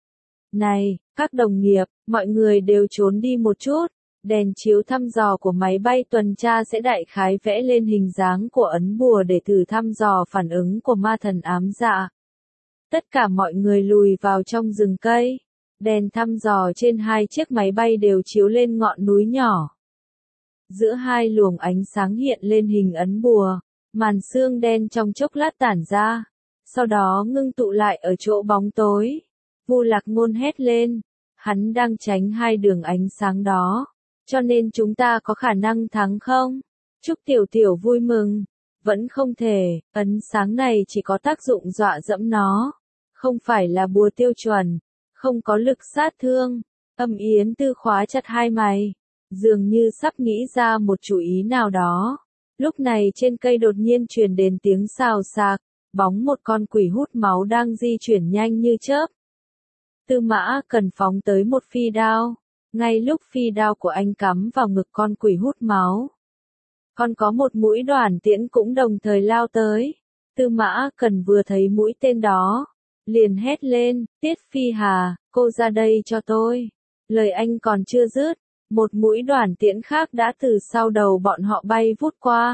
Này, các đồng nghiệp, mọi người đều trốn đi một chút. Đèn chiếu thăm dò của máy bay tuần tra sẽ đại khái vẽ lên hình dáng của ấn bùa để thử thăm dò phản ứng của ma thần ám dạ. Tất cả mọi người lùi vào trong rừng cây. Đèn thăm dò trên hai chiếc máy bay đều chiếu lên ngọn núi nhỏ. Giữa hai luồng ánh sáng hiện lên hình ấn bùa, màn sương đen trong chốc lát tản ra, sau đó ngưng tụ lại ở chỗ bóng tối. Vu Lạc Ngôn hét lên, hắn đang tránh hai đường ánh sáng đó, cho nên chúng ta có khả năng thắng không? Trúc Tiểu Tiểu vui mừng, vẫn không thể, ấn sáng này chỉ có tác dụng dọa dẫm nó, không phải là bùa tiêu chuẩn, không có lực sát thương. Âm Yến Tư khóa chặt hai mày, dường như sắp nghĩ ra một chủ ý nào đó. Lúc này trên cây đột nhiên truyền đến tiếng xào xạc, bóng một con quỷ hút máu đang di chuyển nhanh như chớp. Tư Mã Cần phóng tới một phi đao, ngay lúc phi đao của anh cắm vào ngực con quỷ hút máu. Còn có một mũi đoàn tiễn cũng đồng thời lao tới. Tư Mã Cần vừa thấy mũi tên đó, liền hét lên, Tiết Phi Hà, cô ra đây cho tôi. Lời anh còn chưa dứt, một mũi đoàn tiễn khác đã từ sau đầu bọn họ bay vút qua.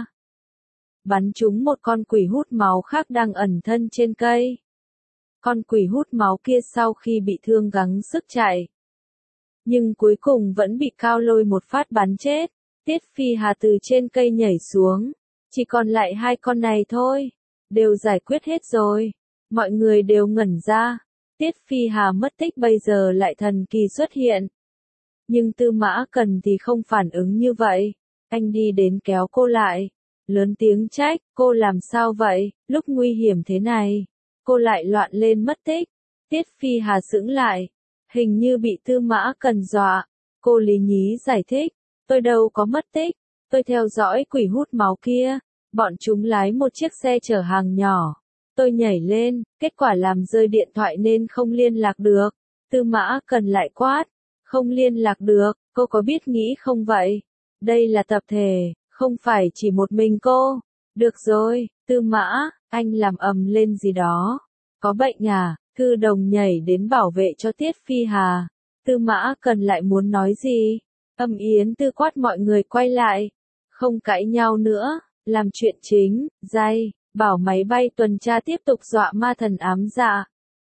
Bắn trúng một con quỷ hút máu khác đang ẩn thân trên cây. Con quỷ hút máu kia sau khi bị thương gắng sức chạy, nhưng cuối cùng vẫn bị Cao Lôi một phát bắn chết. Tiết Phi Hà từ trên cây nhảy xuống, chỉ còn lại hai con này thôi, đều giải quyết hết rồi. Mọi người đều ngẩn ra, Tiết Phi Hà mất tích bây giờ lại thần kỳ xuất hiện. Nhưng Tư Mã Cần thì không phản ứng như vậy, anh đi đến kéo cô lại, lớn tiếng trách, cô làm sao vậy, lúc nguy hiểm thế này, cô lại loạn lên mất tích, Tiết Phi Hà sững lại, hình như bị Tư Mã Cần dọa. Cô Lý Nhí giải thích, tôi đâu có mất tích, tôi theo dõi quỷ hút máu kia, bọn chúng lái một chiếc xe chở hàng nhỏ. Tôi nhảy lên, kết quả làm rơi điện thoại nên không liên lạc được. Tư Mã Cần lại quát, không liên lạc được, cô có biết nghĩ không vậy? Đây là tập thể, không phải chỉ một mình cô. Được rồi, Tư Mã, anh làm ầm lên gì đó. Có bệnh à? Thư Đồng nhảy đến bảo vệ cho Tiết Phi Hà. Tư Mã Cần lại muốn nói gì? Âm Yến Tư quát mọi người quay lại. Không cãi nhau nữa, làm chuyện chính, dây, bảo máy bay tuần tra tiếp tục dọa ma thần ám dạ.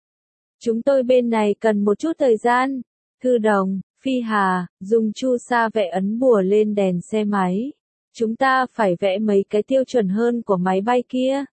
Chúng tôi bên này cần một chút thời gian. Thư Đồng, Phi Hà, dùng chu sa vẽ ấn bùa lên đèn xe máy. Chúng ta phải vẽ mấy cái tiêu chuẩn hơn của máy bay kia.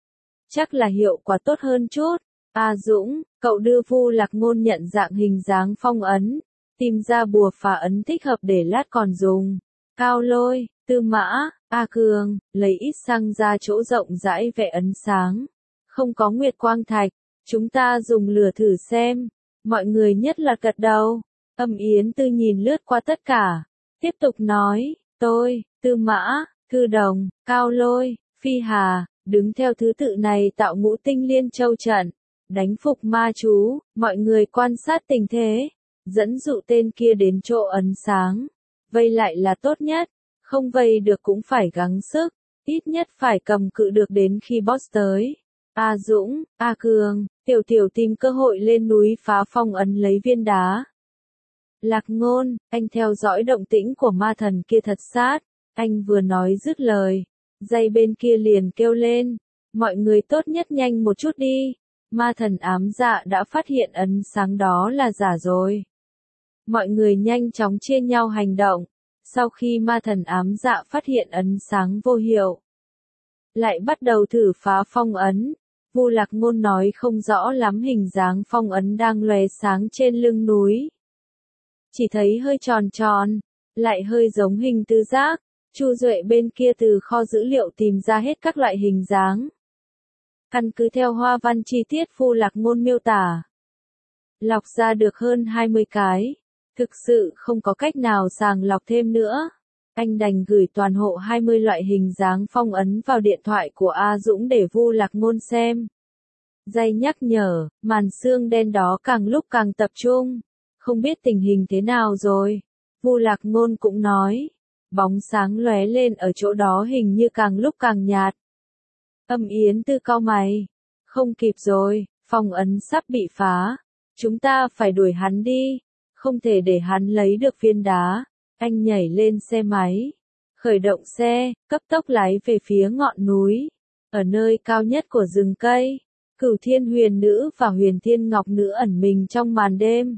Chắc là hiệu quả tốt hơn chút. A Dũng, cậu đưa Vu Lạc Ngôn nhận dạng hình dáng phong ấn, tìm ra bùa phá ấn thích hợp để lát còn dùng. Cao Lôi, Tư Mã, A Cường, lấy ít xăng ra chỗ rộng rãi vẽ ấn sáng. Không có nguyệt quang thạch, chúng ta dùng lửa thử xem. Mọi người nhất loạt gật đầu. Âm Yến Tư nhìn lướt qua tất cả, tiếp tục nói, tôi, Tư Mã, Thư Đồng, Cao Lôi, Phi Hà, đứng theo thứ tự này tạo ngũ tinh liên châu trận, đánh phục ma chú, mọi người quan sát tình thế, dẫn dụ tên kia đến chỗ ấn sáng, vây lại là tốt nhất, không vây được cũng phải gắng sức, ít nhất phải cầm cự được đến khi boss tới. A Dũng, A Cường, Tiểu Tiểu tìm cơ hội lên núi phá phong ấn lấy viên đá. Lạc Ngôn, anh theo dõi động tĩnh của ma thần kia thật sát, anh vừa nói dứt lời, dây bên kia liền kêu lên, mọi người tốt nhất nhanh một chút đi, ma thần ám dạ đã phát hiện ấn sáng đó là giả rồi. Mọi người nhanh chóng chia nhau hành động, sau khi ma thần ám dạ phát hiện ấn sáng vô hiệu, lại bắt đầu thử phá phong ấn. Vu Lạc Ngôn nói không rõ lắm hình dáng phong ấn đang lóe sáng trên lưng núi. Chỉ thấy hơi tròn tròn, lại hơi giống hình tứ giác. Chu Duệ bên kia từ kho dữ liệu tìm ra hết các loại hình dáng. Căn cứ theo hoa văn chi tiết Vu Lạc Ngôn miêu tả, lọc ra được hơn hai mươi cái. Thực sự không có cách nào sàng lọc thêm nữa. Anh đành gửi toàn hộ hai mươi loại hình dáng phong ấn vào điện thoại của A Dũng để Vu Lạc Ngôn xem. Dây nhắc nhở, màn sương đen đó càng lúc càng tập trung. Không biết tình hình thế nào rồi. Vu Lạc Ngôn cũng nói. Bóng sáng lóe lên ở chỗ đó hình như càng lúc càng nhạt. Âm Yến Tư cau mày. Không kịp rồi, phong ấn sắp bị phá. Chúng ta phải đuổi hắn đi. Không thể để hắn lấy được viên đá. Anh nhảy lên xe máy. Khởi động xe, cấp tốc lái về phía ngọn núi. Ở nơi cao nhất của rừng cây, Cửu Thiên Huyền Nữ và Huyền Thiên Ngọc Nữ ẩn mình trong màn đêm.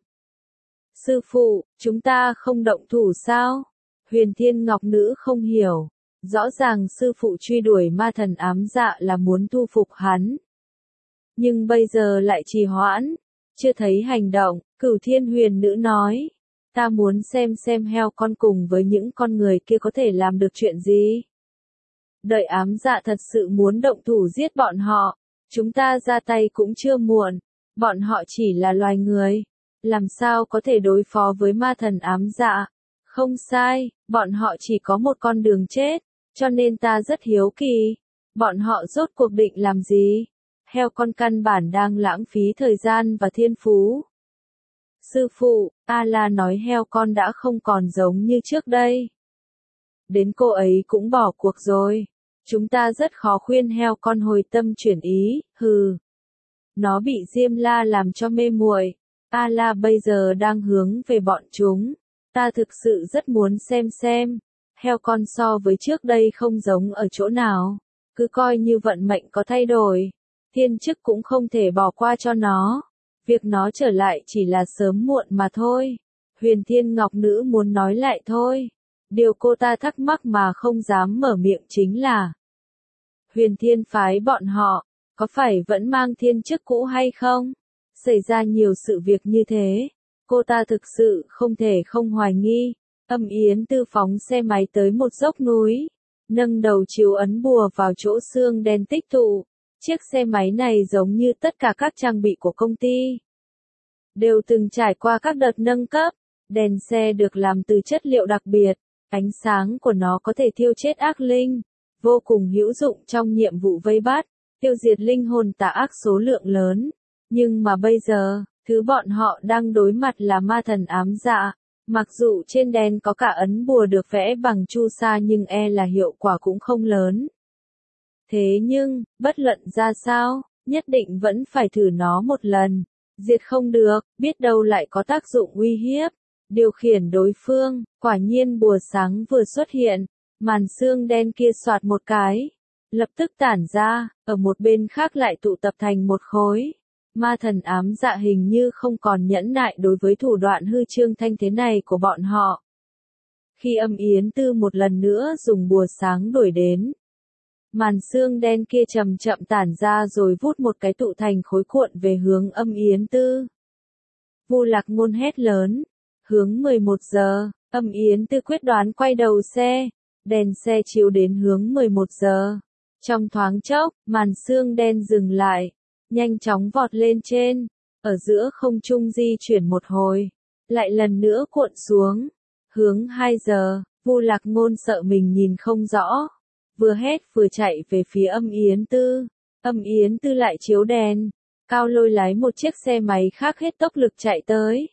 Sư phụ, chúng ta không động thủ sao? Huyền Thiên Ngọc Nữ không hiểu. Rõ ràng sư phụ truy đuổi ma thần ám dạ là muốn thu phục hắn. Nhưng bây giờ lại trì hoãn. Chưa thấy hành động, Cửu Thiên Huyền Nữ nói. Ta muốn xem xem heo con cùng với những con người kia có thể làm được chuyện gì. Đợi ám dạ thật sự muốn động thủ giết bọn họ. Chúng ta ra tay cũng chưa muộn. Bọn họ chỉ là loài người. Làm sao có thể đối phó với ma thần ám dạ? Không sai, bọn họ chỉ có một con đường chết. Cho nên ta rất hiếu kỳ. Bọn họ rốt cuộc định làm gì? Heo con căn bản đang lãng phí thời gian và thiên phú. Sư phụ, A-la nói heo con đã không còn giống như trước đây. Đến cô ấy cũng bỏ cuộc rồi. Chúng ta rất khó khuyên heo con hồi tâm chuyển ý, hừ. Nó bị Diêm La làm cho mê muội. A-la bây giờ đang hướng về bọn chúng. Ta thực sự rất muốn xem xem. Heo con so với trước đây không giống ở chỗ nào. Cứ coi như vận mệnh có thay đổi. Thiên chức cũng không thể bỏ qua cho nó. Việc nó trở lại chỉ là sớm muộn mà thôi. Huyền Thiên Ngọc Nữ muốn nói lại thôi. Điều cô ta thắc mắc mà không dám mở miệng chính là Huyền Thiên phái bọn họ, có phải vẫn mang thiên chức cũ hay không? Xảy ra nhiều sự việc như thế. Cô ta thực sự không thể không hoài nghi. Âm Yến Tư phóng xe máy tới một dốc núi. Nâng đầu chiếu ấn bùa vào chỗ xương đen tích tụ. Chiếc xe máy này giống như tất cả các trang bị của công ty. đều từng trải qua các đợt nâng cấp. Đèn xe được làm từ chất liệu đặc biệt, ánh sáng của nó có thể thiêu chết ác linh, vô cùng hữu dụng trong nhiệm vụ vây bắt, tiêu diệt linh hồn tà ác số lượng lớn. Nhưng mà bây giờ, thứ bọn họ đang đối mặt là ma thần ám dạ. Mặc dù trên đèn có cả ấn bùa được vẽ bằng chu sa nhưng e là hiệu quả cũng không lớn. Thế nhưng, bất luận ra sao, nhất định vẫn phải thử nó một lần. Diệt không được, biết đâu lại có tác dụng uy hiếp. Điều khiển đối phương, quả nhiên bùa sáng vừa xuất hiện, màn xương đen kia xoạt một cái, lập tức tản ra, ở một bên khác lại tụ tập thành một khối. Ma thần ám dạ hình như không còn nhẫn nại đối với thủ đoạn hư trương thanh thế này của bọn họ. Khi Âm Yến Tư một lần nữa dùng bùa sáng đuổi đến, màn xương đen kia chậm chậm tản ra rồi vút một cái tụ thành khối cuộn về hướng Âm Yến Tư. Vu Lạc Ngôn hét lớn, hướng mười một giờ, Âm Yến Tư quyết đoán quay đầu xe, đèn xe chiếu đến hướng mười một giờ. Trong thoáng chốc, màn xương đen dừng lại, nhanh chóng vọt lên trên, ở giữa không trung di chuyển một hồi, lại lần nữa cuộn xuống, hướng hai giờ, Vu Lạc Ngôn sợ mình nhìn không rõ, vừa hét vừa chạy về phía Âm Yến Tư. Âm Yến Tư lại chiếu đèn, Cao Lôi lái một chiếc xe máy khác hết tốc lực chạy tới.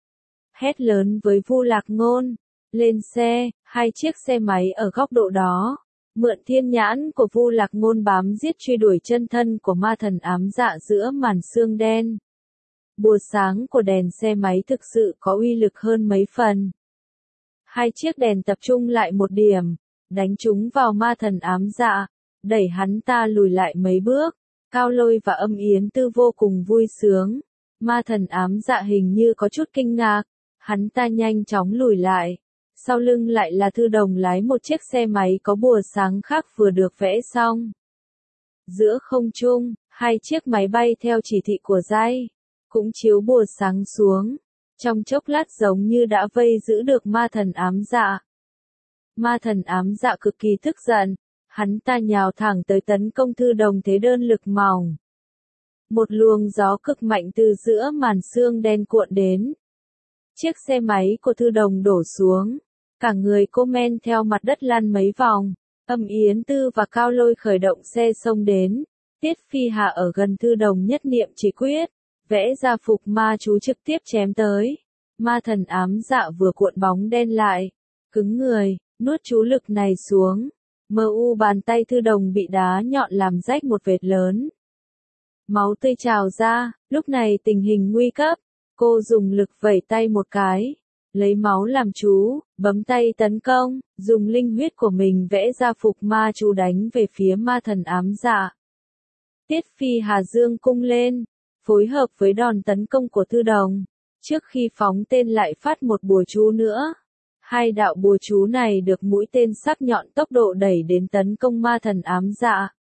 Hét lớn với Vu Lạc Ngôn, lên xe, hai chiếc xe máy ở góc độ đó. Mượn thiên nhãn của Vu Lạc Ngôn bám giết truy đuổi chân thân của ma thần ám dạ giữa màn xương đen. Bùa sáng của đèn xe máy thực sự có uy lực hơn mấy phần. Hai chiếc đèn tập trung lại một điểm, đánh chúng vào ma thần ám dạ, đẩy hắn ta lùi lại mấy bước. Cao Lôi và Âm Yến Tư vô cùng vui sướng. Ma thần ám dạ hình như có chút kinh ngạc, hắn ta nhanh chóng lùi lại. Sau lưng lại là Thư Đồng lái một chiếc xe máy có bùa sáng khác vừa được vẽ xong. Giữa không trung, hai chiếc máy bay theo chỉ thị của Giai, cũng chiếu bùa sáng xuống. Trong chốc lát giống như đã vây giữ được ma thần ám dạ. Ma thần ám dạ cực kỳ tức giận, hắn ta nhào thẳng tới tấn công Thư Đồng thế đơn lực mỏng. Một luồng gió cực mạnh từ giữa màn xương đen cuộn đến. Chiếc xe máy của Thư Đồng đổ xuống. Cả người cô men theo mặt đất lăn mấy vòng, Âm Yến Tư và Cao Lôi khởi động xe xông đến. Tiết Phi Hà ở gần Thư Đồng nhất niệm chỉ quyết, vẽ ra phục ma chú trực tiếp chém tới. Ma thần ám dạ vừa cuộn bóng đen lại, cứng người, nuốt chú lực này xuống. Mờ u bàn tay Thư Đồng bị đá nhọn làm rách một vệt lớn. Máu tươi trào ra, lúc này tình hình nguy cấp, cô dùng lực vẩy tay một cái. Lấy máu làm chú, bấm tay tấn công, dùng linh huyết của mình vẽ ra phục ma chú đánh về phía ma thần ám dạ. Tiết Phi Hà dương cung lên, phối hợp với đòn tấn công của Thư Đồng. Trước khi phóng tên lại phát một bùa chú nữa. Hai đạo bùa chú này được mũi tên sắc nhọn tốc độ đẩy đến tấn công ma thần ám dạ.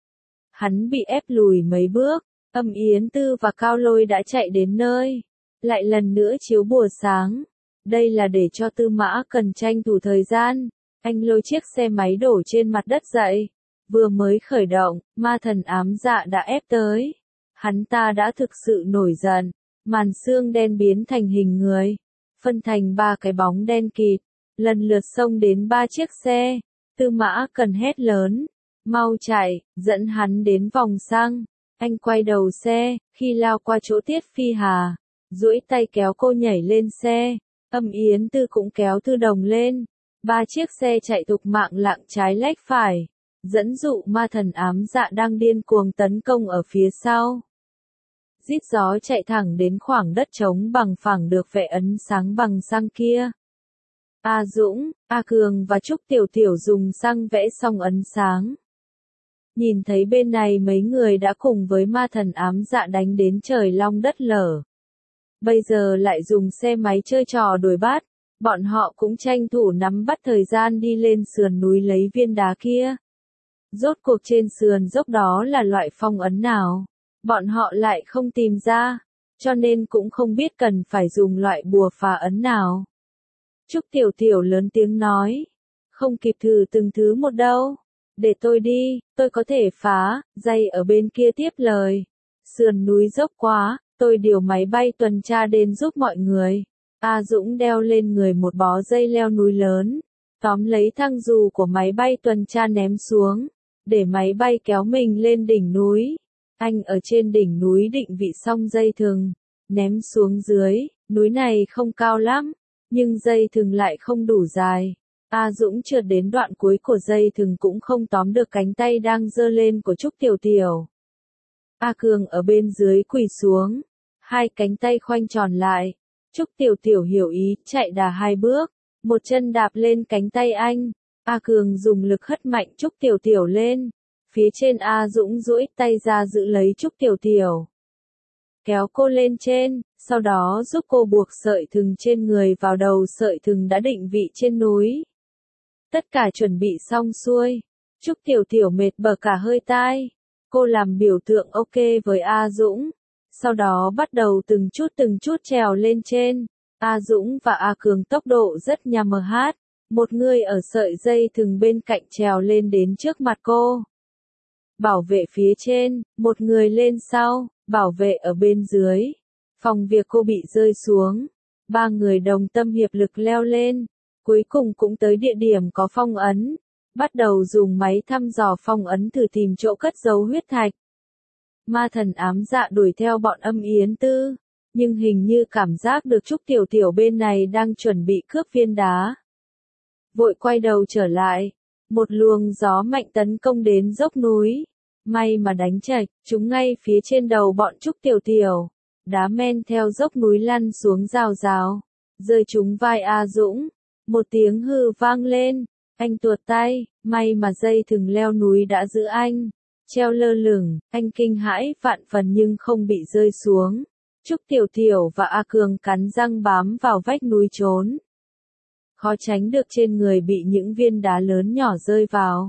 Hắn bị ép lùi mấy bước, Âm Yến Tư và Cao Lôi đã chạy đến nơi. Lại lần nữa chiếu bùa sáng. Đây là để cho Tư Mã Cần tranh thủ thời gian. Anh lôi chiếc xe máy đổ trên mặt đất dậy. Vừa mới khởi động, ma thần ám dạ đã ép tới. Hắn ta đã thực sự nổi giận. Màn xương đen biến thành hình người. Phân thành ba cái bóng đen kịt. Lần lượt xông đến ba chiếc xe. Tư Mã Cần hét lớn. Mau chạy, dẫn hắn đến vòng xăng. Anh quay đầu xe, khi lao qua chỗ Tiết Phi Hà. Duỗi tay kéo cô nhảy lên xe. Âm Yến Tư cũng kéo Thư Đồng lên. Ba chiếc xe chạy tục mạng lạng trái lách phải. Dẫn dụ ma thần ám dạ đang điên cuồng tấn công ở phía sau. Rít gió chạy thẳng đến khoảng đất trống bằng phẳng được vẽ ấn sáng bằng xăng kia. A Dũng, A Cường và Trúc Tiểu Tiểu dùng xăng vẽ xong ấn sáng. Nhìn thấy bên này mấy người đã cùng với ma thần ám dạ đánh đến trời long đất lở. Bây giờ lại dùng xe máy chơi trò đuổi bắt, bọn họ cũng tranh thủ nắm bắt thời gian đi lên sườn núi lấy viên đá kia. Rốt cuộc trên sườn dốc đó là loại phong ấn nào, bọn họ lại không tìm ra, cho nên cũng không biết cần phải dùng loại bùa phá ấn nào. Trúc Tiểu Tiểu lớn tiếng nói, không kịp thử từng thứ một đâu, để tôi đi, tôi có thể phá. Dây ở bên kia tiếp lời, sườn núi dốc quá, Tôi điều máy bay tuần tra đến giúp mọi người. A Dũng đeo lên người một bó dây leo núi lớn, tóm lấy thang dù của máy bay tuần tra ném xuống, để máy bay kéo mình lên đỉnh núi. Anh ở trên đỉnh núi định vị xong dây thừng, ném xuống dưới, núi này không cao lắm, nhưng dây thừng lại không đủ dài. A Dũng trượt đến đoạn cuối của dây thừng cũng không tóm được cánh tay đang giơ lên của Trúc Tiểu Tiểu. A Cường ở bên dưới quỳ xuống, hai cánh tay khoanh tròn lại. Trúc Tiểu Tiểu hiểu ý, chạy đà hai bước, một chân đạp lên cánh tay anh. A Cường dùng lực hất mạnh Trúc Tiểu Tiểu lên. Phía trên A Dũng duỗi tay ra giữ lấy Trúc Tiểu Tiểu, kéo cô lên trên, sau đó giúp cô buộc sợi thừng trên người vào đầu sợi thừng đã định vị trên núi. Tất cả chuẩn bị xong xuôi, Trúc Tiểu Tiểu mệt bở cả hơi tai. Cô làm biểu tượng ok với A Dũng, sau đó bắt đầu từng chút từng chút trèo lên trên. A Dũng và A Cường tốc độ rất nhằm hát, một người ở sợi dây thừng bên cạnh trèo lên đến trước mặt cô, bảo vệ phía trên, một người lên sau, bảo vệ ở bên dưới, phòng việc cô bị rơi xuống. Ba người đồng tâm hiệp lực leo lên, cuối cùng cũng tới địa điểm có phong ấn, bắt đầu dùng máy thăm dò phong ấn thử tìm chỗ cất giấu huyết thạch. Ma thần ám dạ đuổi theo bọn Âm Yến Tư, nhưng hình như cảm giác được Trúc Tiểu Tiểu bên này đang chuẩn bị cướp viên đá. Vội quay đầu trở lại, một luồng gió mạnh tấn công đến dốc núi. May mà đánh chạch, chúng ngay phía trên đầu bọn Trúc Tiểu Tiểu. Đá men theo dốc núi lăn xuống rào rào, rơi trúng vai A Dũng. Một tiếng hừ vang lên, anh tuột tay, may mà dây thừng leo núi đã giữ anh. Treo lơ lửng, anh kinh hãi vạn phần nhưng không bị rơi xuống. Trúc Tiểu Tiểu và A Cường cắn răng bám vào vách núi trốn. Khó tránh được trên người bị những viên đá lớn nhỏ rơi vào.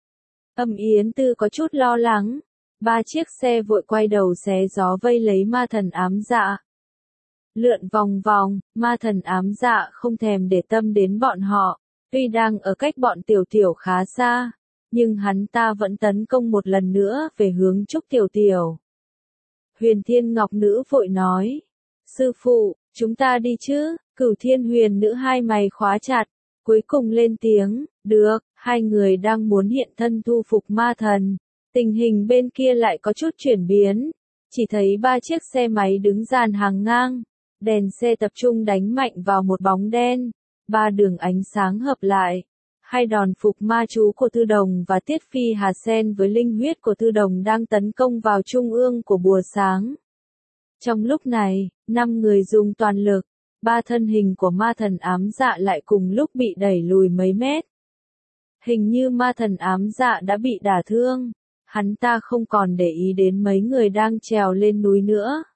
Âm Yến Tư có chút lo lắng. Ba chiếc xe vội quay đầu xé gió vây lấy ma thần ám dạ. Lượn vòng vòng, ma thần ám dạ không thèm để tâm đến bọn họ. Tuy đang ở cách bọn Tiểu Tiểu khá xa, nhưng hắn ta vẫn tấn công một lần nữa về hướng Trúc Tiểu Tiểu. Huyền Thiên Ngọc Nữ vội nói, sư phụ, chúng ta đi chứ. Cửu Thiên Huyền Nữ hai mày khóa chặt, cuối cùng lên tiếng, được. Hai người đang muốn hiện thân thu phục ma thần, tình hình bên kia lại có chút chuyển biến. Chỉ thấy ba chiếc xe máy đứng dàn hàng ngang, đèn xe tập trung đánh mạnh vào một bóng đen, ba đường ánh sáng hợp lại. Hai đòn phục ma chú của Thư Đồng và Tiết Phi Hà xen với linh huyết của Thư Đồng đang tấn công vào trung ương của bùa sáng. Trong lúc này, năm người dùng toàn lực, ba thân hình của ma thần ám dạ lại cùng lúc bị đẩy lùi mấy mét. Hình như ma thần ám dạ đã bị đả thương, hắn ta không còn để ý đến mấy người đang trèo lên núi nữa.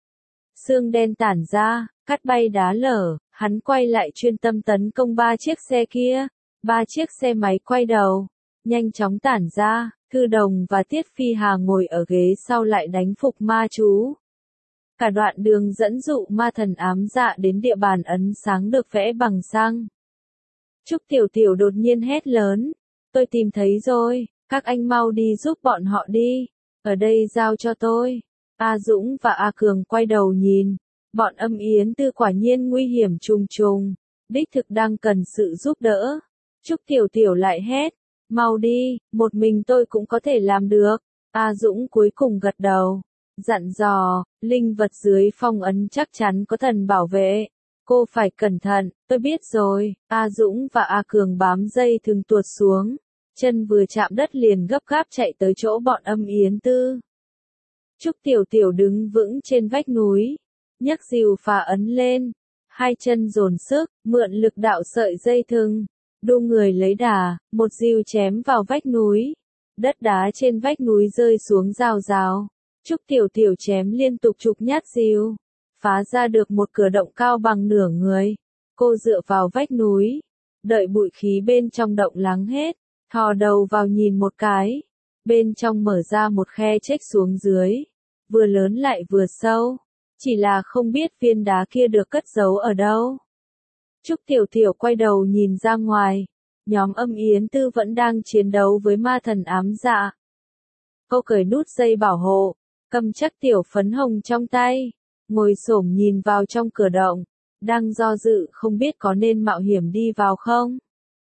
Sương đen tản ra, cắt bay đá lở, hắn quay lại chuyên tâm tấn công ba chiếc xe kia. Ba chiếc xe máy quay đầu, nhanh chóng tản ra, Thư Đồng và Tiết Phi Hà ngồi ở ghế sau lại đánh phục ma chú. Cả đoạn đường dẫn dụ ma thần ám dạ đến địa bàn ấn sáng được vẽ bằng xăng. Trúc Tiểu Tiểu đột nhiên hét lớn, tôi tìm thấy rồi, các anh mau đi giúp bọn họ đi, ở đây giao cho tôi. A Dũng và A Cường quay đầu nhìn, bọn Âm Yến Tư quả nhiên nguy hiểm trùng trùng, đích thực đang cần sự giúp đỡ. Trúc Tiểu Tiểu lại hét, mau đi, một mình tôi cũng có thể làm được. A Dũng cuối cùng gật đầu, dặn dò, linh vật dưới phong ấn chắc chắn có thần bảo vệ. Cô phải cẩn thận, tôi biết rồi. A Dũng và A Cường bám dây thừng tuột xuống, chân vừa chạm đất liền gấp gáp chạy tới chỗ bọn Âm Yến Tư. Trúc Tiểu Tiểu đứng vững trên vách núi, nhấc rìu phà ấn lên, hai chân dồn sức, mượn lực đạo sợi dây thừng. Đu người lấy đà, một rìu chém vào vách núi. Đất đá trên vách núi rơi xuống rào rào. Trúc Tiểu Tiểu chém liên tục chục nhát rìu, phá ra được một cửa động cao bằng nửa người. Cô dựa vào vách núi, đợi bụi khí bên trong động lắng hết, thò đầu vào nhìn một cái. Bên trong mở ra một khe chếch xuống dưới, vừa lớn lại vừa sâu. Chỉ là không biết viên đá kia được cất giấu ở đâu. Trúc Tiểu Tiểu quay đầu nhìn ra ngoài, nhóm Âm Yến Tư vẫn đang chiến đấu với ma thần ám dạ. Cô cởi nút dây bảo hộ, cầm chắc tiểu phấn hồng trong tay, ngồi xổm nhìn vào trong cửa động, đang do dự không biết có nên mạo hiểm đi vào không.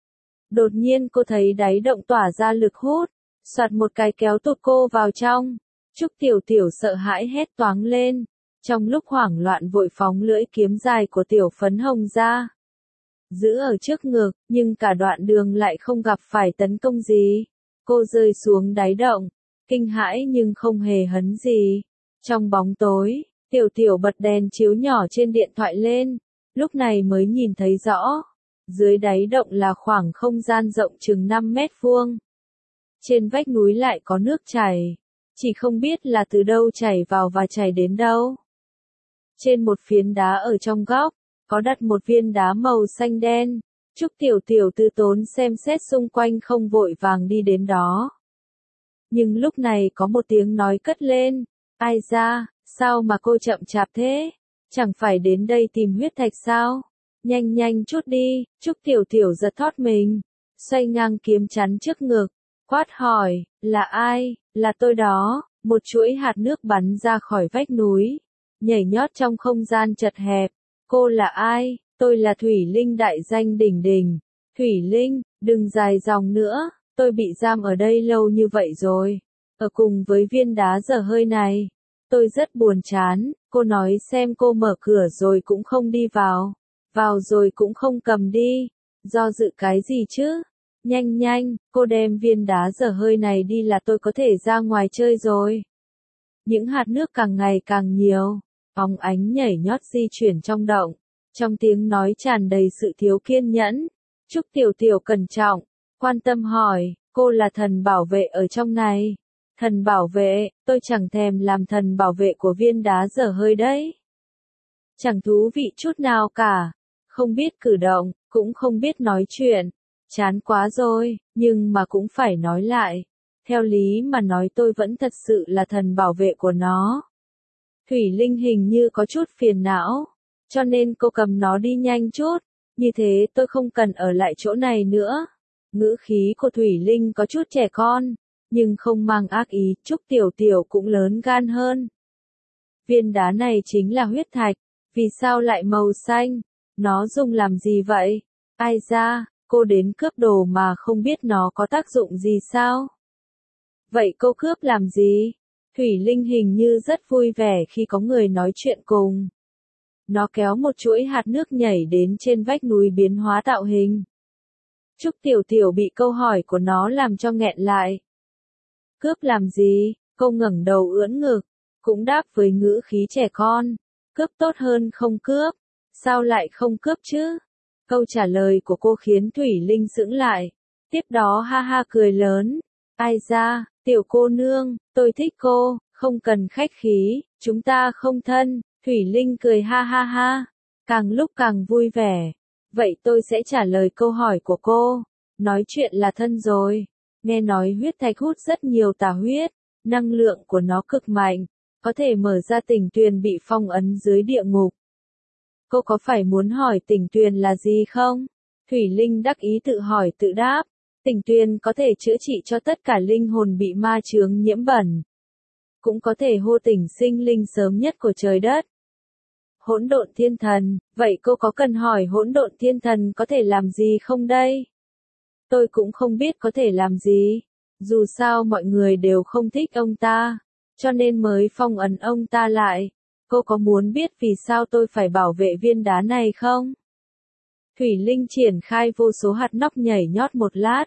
Đột nhiên cô thấy đáy động tỏa ra lực hút, soạt một cái kéo tụt cô vào trong. Trúc Tiểu Tiểu sợ hãi hét toáng lên, trong lúc hoảng loạn vội phóng lưỡi kiếm dài của Tiểu Phấn Hồng ra. Giữ ở trước ngực, nhưng cả đoạn đường lại không gặp phải tấn công gì. Cô rơi xuống đáy động, kinh hãi nhưng không hề hấn gì. Trong bóng tối, Tiểu Tiểu bật đèn chiếu nhỏ trên điện thoại lên, lúc này mới nhìn thấy rõ. Dưới đáy động là khoảng không gian rộng chừng năm mét vuông. Trên vách núi lại có nước chảy, chỉ không biết là từ đâu chảy vào và chảy đến đâu. Trên một phiến đá ở trong góc, có đặt một viên đá màu xanh đen. Trúc Tiểu Tiểu từ tốn xem xét xung quanh không vội vàng đi đến đó. Nhưng lúc này có một tiếng nói cất lên, ai ra, sao mà cô chậm chạp thế? Chẳng phải đến đây tìm huyết thạch sao? Nhanh nhanh chút đi. Trúc Tiểu Tiểu giật thót mình, xoay ngang kiếm chắn trước ngực, quát hỏi, là ai? Là tôi đó. Một chuỗi hạt nước bắn ra khỏi vách núi, nhảy nhót trong không gian chật hẹp. Cô là ai? Tôi là Thủy Linh đại danh đỉnh đỉnh. Thủy Linh, đừng dài dòng nữa, tôi bị giam ở đây lâu như vậy rồi. Ở cùng với viên đá dở hơi này. Tôi rất buồn chán. Cô nói xem, cô mở cửa rồi cũng không đi vào. Vào rồi cũng không cầm đi. Do dự cái gì chứ? Nhanh nhanh, cô đem viên đá dở hơi này đi là tôi có thể ra ngoài chơi rồi. Những hạt nước càng ngày càng nhiều, óng ánh nhảy nhót di chuyển trong động. Trong tiếng nói tràn đầy sự thiếu kiên nhẫn. Trúc Tiểu Tiểu cẩn trọng, quan tâm hỏi, cô là thần bảo vệ ở trong này. Thần bảo vệ, tôi chẳng thèm làm thần bảo vệ của viên đá dở hơi đấy. Chẳng thú vị chút nào cả, không biết cử động, cũng không biết nói chuyện. Chán quá rồi, nhưng mà cũng phải nói lại. Theo lý mà nói tôi vẫn thật sự là thần bảo vệ của nó. Thủy Linh hình như có chút phiền não, cho nên cô cầm nó đi nhanh chút, như thế tôi không cần ở lại chỗ này nữa. Ngữ khí của Thủy Linh có chút trẻ con, nhưng không mang ác ý. Trúc Tiểu Tiểu cũng lớn gan hơn. Viên đá này chính là huyết thạch, vì sao lại màu xanh? Nó dùng làm gì vậy? Ai ra, cô đến cướp đồ mà không biết nó có tác dụng gì sao? Vậy cô cướp làm gì? Thủy Linh hình như rất vui vẻ khi có người nói chuyện cùng. Nó kéo một chuỗi hạt nước nhảy đến trên vách núi biến hóa tạo hình. Trúc Tiểu Tiểu bị câu hỏi của nó làm cho nghẹn lại. Cướp làm gì? Cô ngẩng đầu ưỡn ngực, cũng đáp với ngữ khí trẻ con. Cướp tốt hơn không cướp. Sao lại không cướp chứ? Câu trả lời của cô khiến Thủy Linh sững lại. Tiếp đó ha ha cười lớn. Ai ra, tiểu cô nương, tôi thích cô, không cần khách khí, chúng ta không thân. Thủy Linh cười ha ha ha, càng lúc càng vui vẻ. Vậy tôi sẽ trả lời câu hỏi của cô. Nói chuyện là thân rồi. Nghe nói huyết thạch hút rất nhiều tà huyết, năng lượng của nó cực mạnh, có thể mở ra Tỉnh Tuyền bị phong ấn dưới địa ngục. Cô có phải muốn hỏi Tỉnh Tuyền là gì không? Thủy Linh đắc ý tự hỏi tự đáp. Tỉnh Tuyền có thể chữa trị cho tất cả linh hồn bị ma chướng nhiễm bẩn. Cũng có thể hô tỉnh sinh linh sớm nhất của trời đất. Hỗn độn thiên thần, vậy cô có cần hỏi hỗn độn thiên thần có thể làm gì không đây? Tôi cũng không biết có thể làm gì. Dù sao mọi người đều không thích ông ta, cho nên mới phong ấn ông ta lại. Cô có muốn biết vì sao tôi phải bảo vệ viên đá này không? Thủy Linh triển khai vô số hạt nóc nhảy nhót một lát.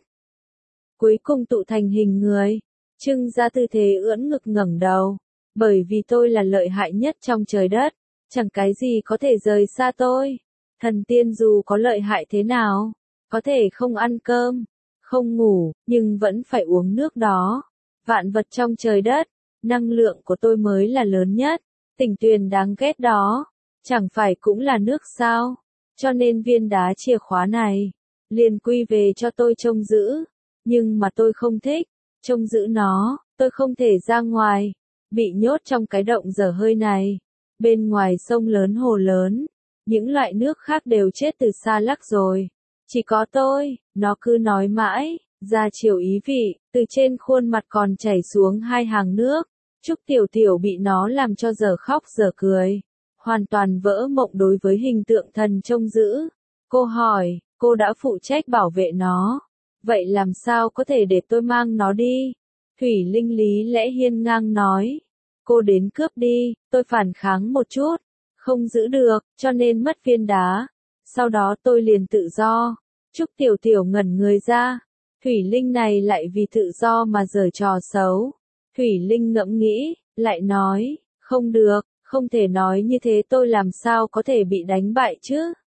Cuối cùng tụ thành hình người, trưng ra tư thế ưỡn ngực ngẩng đầu. Bởi vì tôi là lợi hại nhất trong trời đất, chẳng cái gì có thể rời xa tôi. Thần tiên dù có lợi hại thế nào, có thể không ăn cơm, không ngủ, nhưng vẫn phải uống nước đó. Vạn vật trong trời đất, năng lượng của tôi mới là lớn nhất. Tỉnh Tuyền đáng ghét đó, chẳng phải cũng là nước sao? Cho nên viên đá chìa khóa này, liền quy về cho tôi trông giữ. Nhưng mà tôi không thích, trông giữ nó, tôi không thể ra ngoài, bị nhốt trong cái động dở hơi này. Bên ngoài sông lớn hồ lớn, những loại nước khác đều chết từ xa lắc rồi. Chỉ có tôi, nó cứ nói mãi, ra chiều ý vị, từ trên khuôn mặt còn chảy xuống hai hàng nước. Trúc Tiểu Tiểu bị nó làm cho giờ khóc giờ cười. hoàn toàn vỡ mộng đối với hình tượng thần trông giữ. Cô hỏi, cô đã phụ trách bảo vệ nó. Vậy làm sao có thể để tôi mang nó đi? Thủy Linh lý lẽ hiên ngang nói. Cô đến cướp đi, tôi phản kháng một chút. Không giữ được, cho nên mất viên đá. Sau đó tôi liền tự do. Trúc Tiểu Tiểu ngẩn người ra. Thủy Linh này lại vì tự do mà giở trò xấu. Thủy Linh ngẫm nghĩ, lại nói, không được, không thể nói như thế, tôi làm sao có thể bị đánh bại chứ?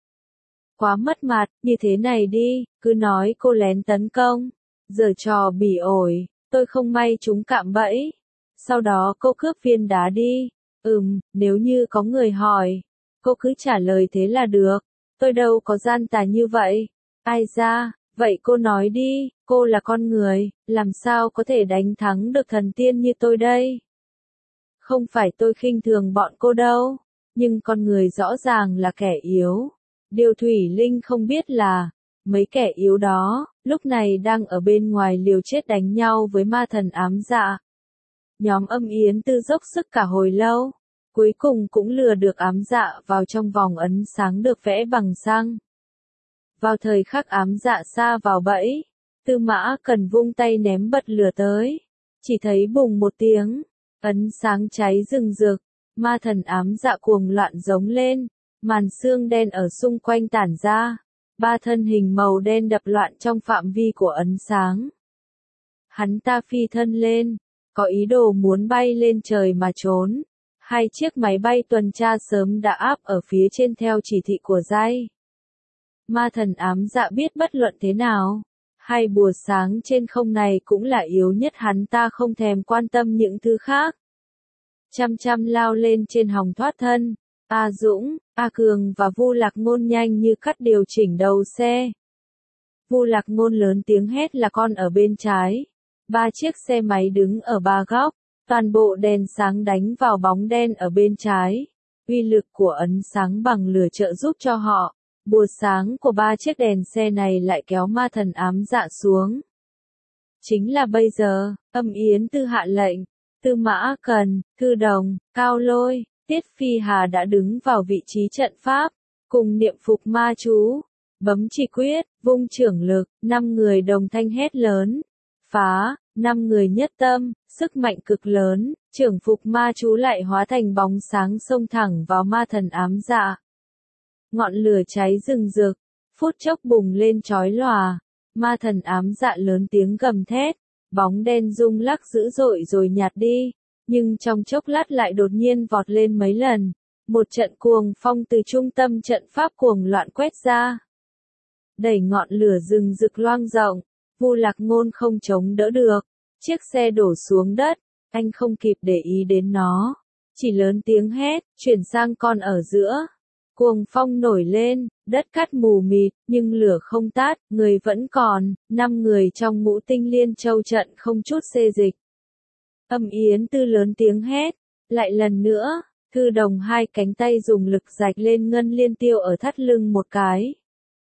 Quá mất mặt, như thế này đi, cứ nói cô lén tấn công, giở trò bỉ ổi, tôi không may trúng cạm bẫy. Sau đó cô cướp viên đá đi. Ừm, nếu như có người hỏi, cô cứ trả lời thế là được. Tôi đâu có gian tà như vậy. Ai ra, vậy cô nói đi, cô là con người, làm sao có thể đánh thắng được thần tiên như tôi đây? Không phải tôi khinh thường bọn cô đâu, nhưng con người rõ ràng là kẻ yếu. Điều Thủy Linh không biết là, mấy kẻ yếu đó, lúc này đang ở bên ngoài liều chết đánh nhau với ma thần ám dạ. Nhóm Âm Yến Tư dốc sức cả hồi lâu, cuối cùng cũng lừa được ám dạ vào trong vòng ấn sáng được vẽ bằng xăng. Vào thời khắc ám dạ sa vào bẫy, Tư Mã Cần vung tay ném bật lửa tới. Chỉ thấy bùng một tiếng, ấn sáng cháy rừng rực, ma thần ám dạ cuồng loạn giống lên, màn xương đen ở xung quanh tản ra, ba thân hình màu đen đập loạn trong phạm vi của ấn sáng. Hắn ta phi thân lên, có ý đồ muốn bay lên trời mà trốn. Hai chiếc máy bay tuần tra sớm đã áp ở phía trên theo chỉ thị của Giai. Ma thần ám dạ biết bất luận thế nào, hai bùa sáng trên không này cũng là yếu nhất, hắn ta không thèm quan tâm những thứ khác. Chăm chăm lao lên trên hòng thoát thân. A Dũng, A Cường và Vu Lạc Ngôn nhanh như cắt điều chỉnh đầu xe. Vu Lạc Ngôn lớn tiếng hét là con ở bên trái. Ba chiếc xe máy đứng ở ba góc, toàn bộ đèn sáng đánh vào bóng đen ở bên trái. Uy lực của ấn sáng bằng lửa trợ giúp cho họ. Bùa sáng của ba chiếc đèn xe này lại kéo ma thần ám dạ xuống. Chính là bây giờ, Âm Yến Tư hạ lệnh, Tư Mã Cần, Thư Đồng, Cao Lôi, Tiết Phi Hà đã đứng vào vị trí trận pháp, cùng niệm phục ma chú, bấm chỉ quyết, vung trưởng lực, năm người đồng thanh hét lớn, phá, năm người nhất tâm, sức mạnh cực lớn, trưởng phục ma chú lại hóa thành bóng sáng xông thẳng vào ma thần ám dạ. Ngọn lửa cháy rừng rực, phút chốc bùng lên chói lòa, ma thần ám dạ lớn tiếng gầm thét, bóng đen rung lắc dữ dội rồi nhạt đi, nhưng trong chốc lát lại đột nhiên vọt lên mấy lần, một trận cuồng phong từ trung tâm trận pháp cuồng loạn quét ra. Đẩy ngọn lửa rừng rực loang rộng, Vu Lạc Ngôn không chống đỡ được, chiếc xe đổ xuống đất, anh không kịp để ý đến nó, chỉ lớn tiếng hét, chuyển sang con ở giữa. Cuồng phong nổi lên, đất cát mù mịt, nhưng lửa không tát, người vẫn còn, năm người trong Ngũ Tinh Liên Châu trận không chút xê dịch. Âm Yến Tư lớn tiếng hét, lại lần nữa, Thư Đồng hai cánh tay dùng lực rạch lên ngân liên tiêu ở thắt lưng một cái.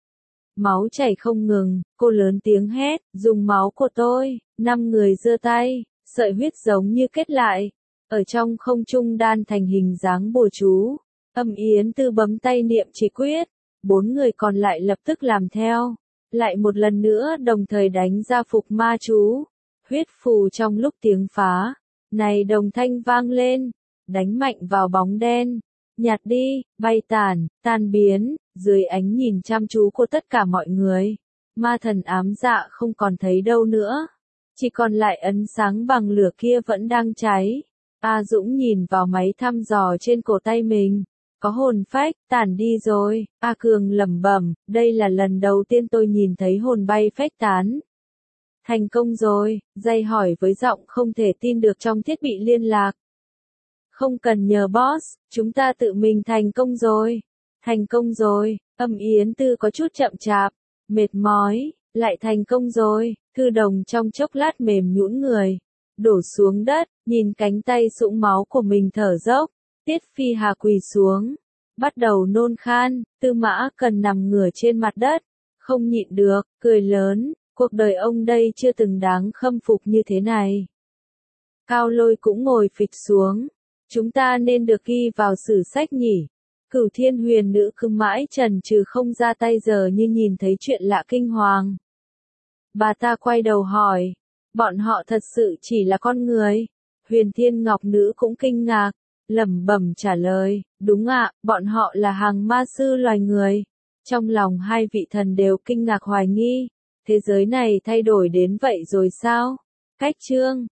Máu chảy không ngừng, cô lớn tiếng hét, dùng máu của tôi, năm người giơ tay, sợi huyết giống như kết lại, ở trong không trung đan thành hình dáng bùa chú. Âm Yến Tư bấm tay niệm chỉ quyết, bốn người còn lại lập tức làm theo, lại một lần nữa đồng thời đánh ra phục ma chú, huyết phù trong lúc tiếng phá, này đồng thanh vang lên, đánh mạnh vào bóng đen, nhạt đi, bay tàn, tan biến, dưới ánh nhìn chăm chú của tất cả mọi người, ma thần ám dạ không còn thấy đâu nữa, chỉ còn lại ấn sáng bằng lửa kia vẫn đang cháy. A Dũng nhìn vào máy thăm dò trên cổ tay mình. Có hồn phách, tản đi rồi, A Cường lẩm bẩm, đây là lần đầu tiên tôi nhìn thấy hồn bay phách tán. Thành công rồi, Dây hỏi với giọng không thể tin được trong thiết bị liên lạc. Không cần nhờ boss, chúng ta tự mình thành công rồi. Thành công rồi, Âm Yến Tư có chút chậm chạp, mệt mỏi, lại thành công rồi, Thư Đồng trong chốc lát mềm nhũn người, đổ xuống đất, nhìn cánh tay sũng máu của mình thở dốc. Tiết Phi Hà quỳ xuống, bắt đầu nôn khan, Tư Mã Cần nằm ngửa trên mặt đất, không nhịn được, cười lớn, cuộc đời ông đây chưa từng đáng khâm phục như thế này. Cao Lôi cũng ngồi phịch xuống, chúng ta nên được ghi vào sử sách nhỉ, Cửu Thiên Huyền Nữ cứ mãi chần chừ không ra tay giờ như nhìn thấy chuyện lạ kinh hoàng. Bà ta quay đầu hỏi, bọn họ thật sự chỉ là con người? Huyền Thiên Ngọc Nữ cũng kinh ngạc, lẩm bẩm trả lời, đúng ạ, bọn họ là hàng ma sư loài người. Trong lòng hai vị thần đều kinh ngạc hoài nghi, thế giới này thay đổi đến vậy rồi sao? Cách chương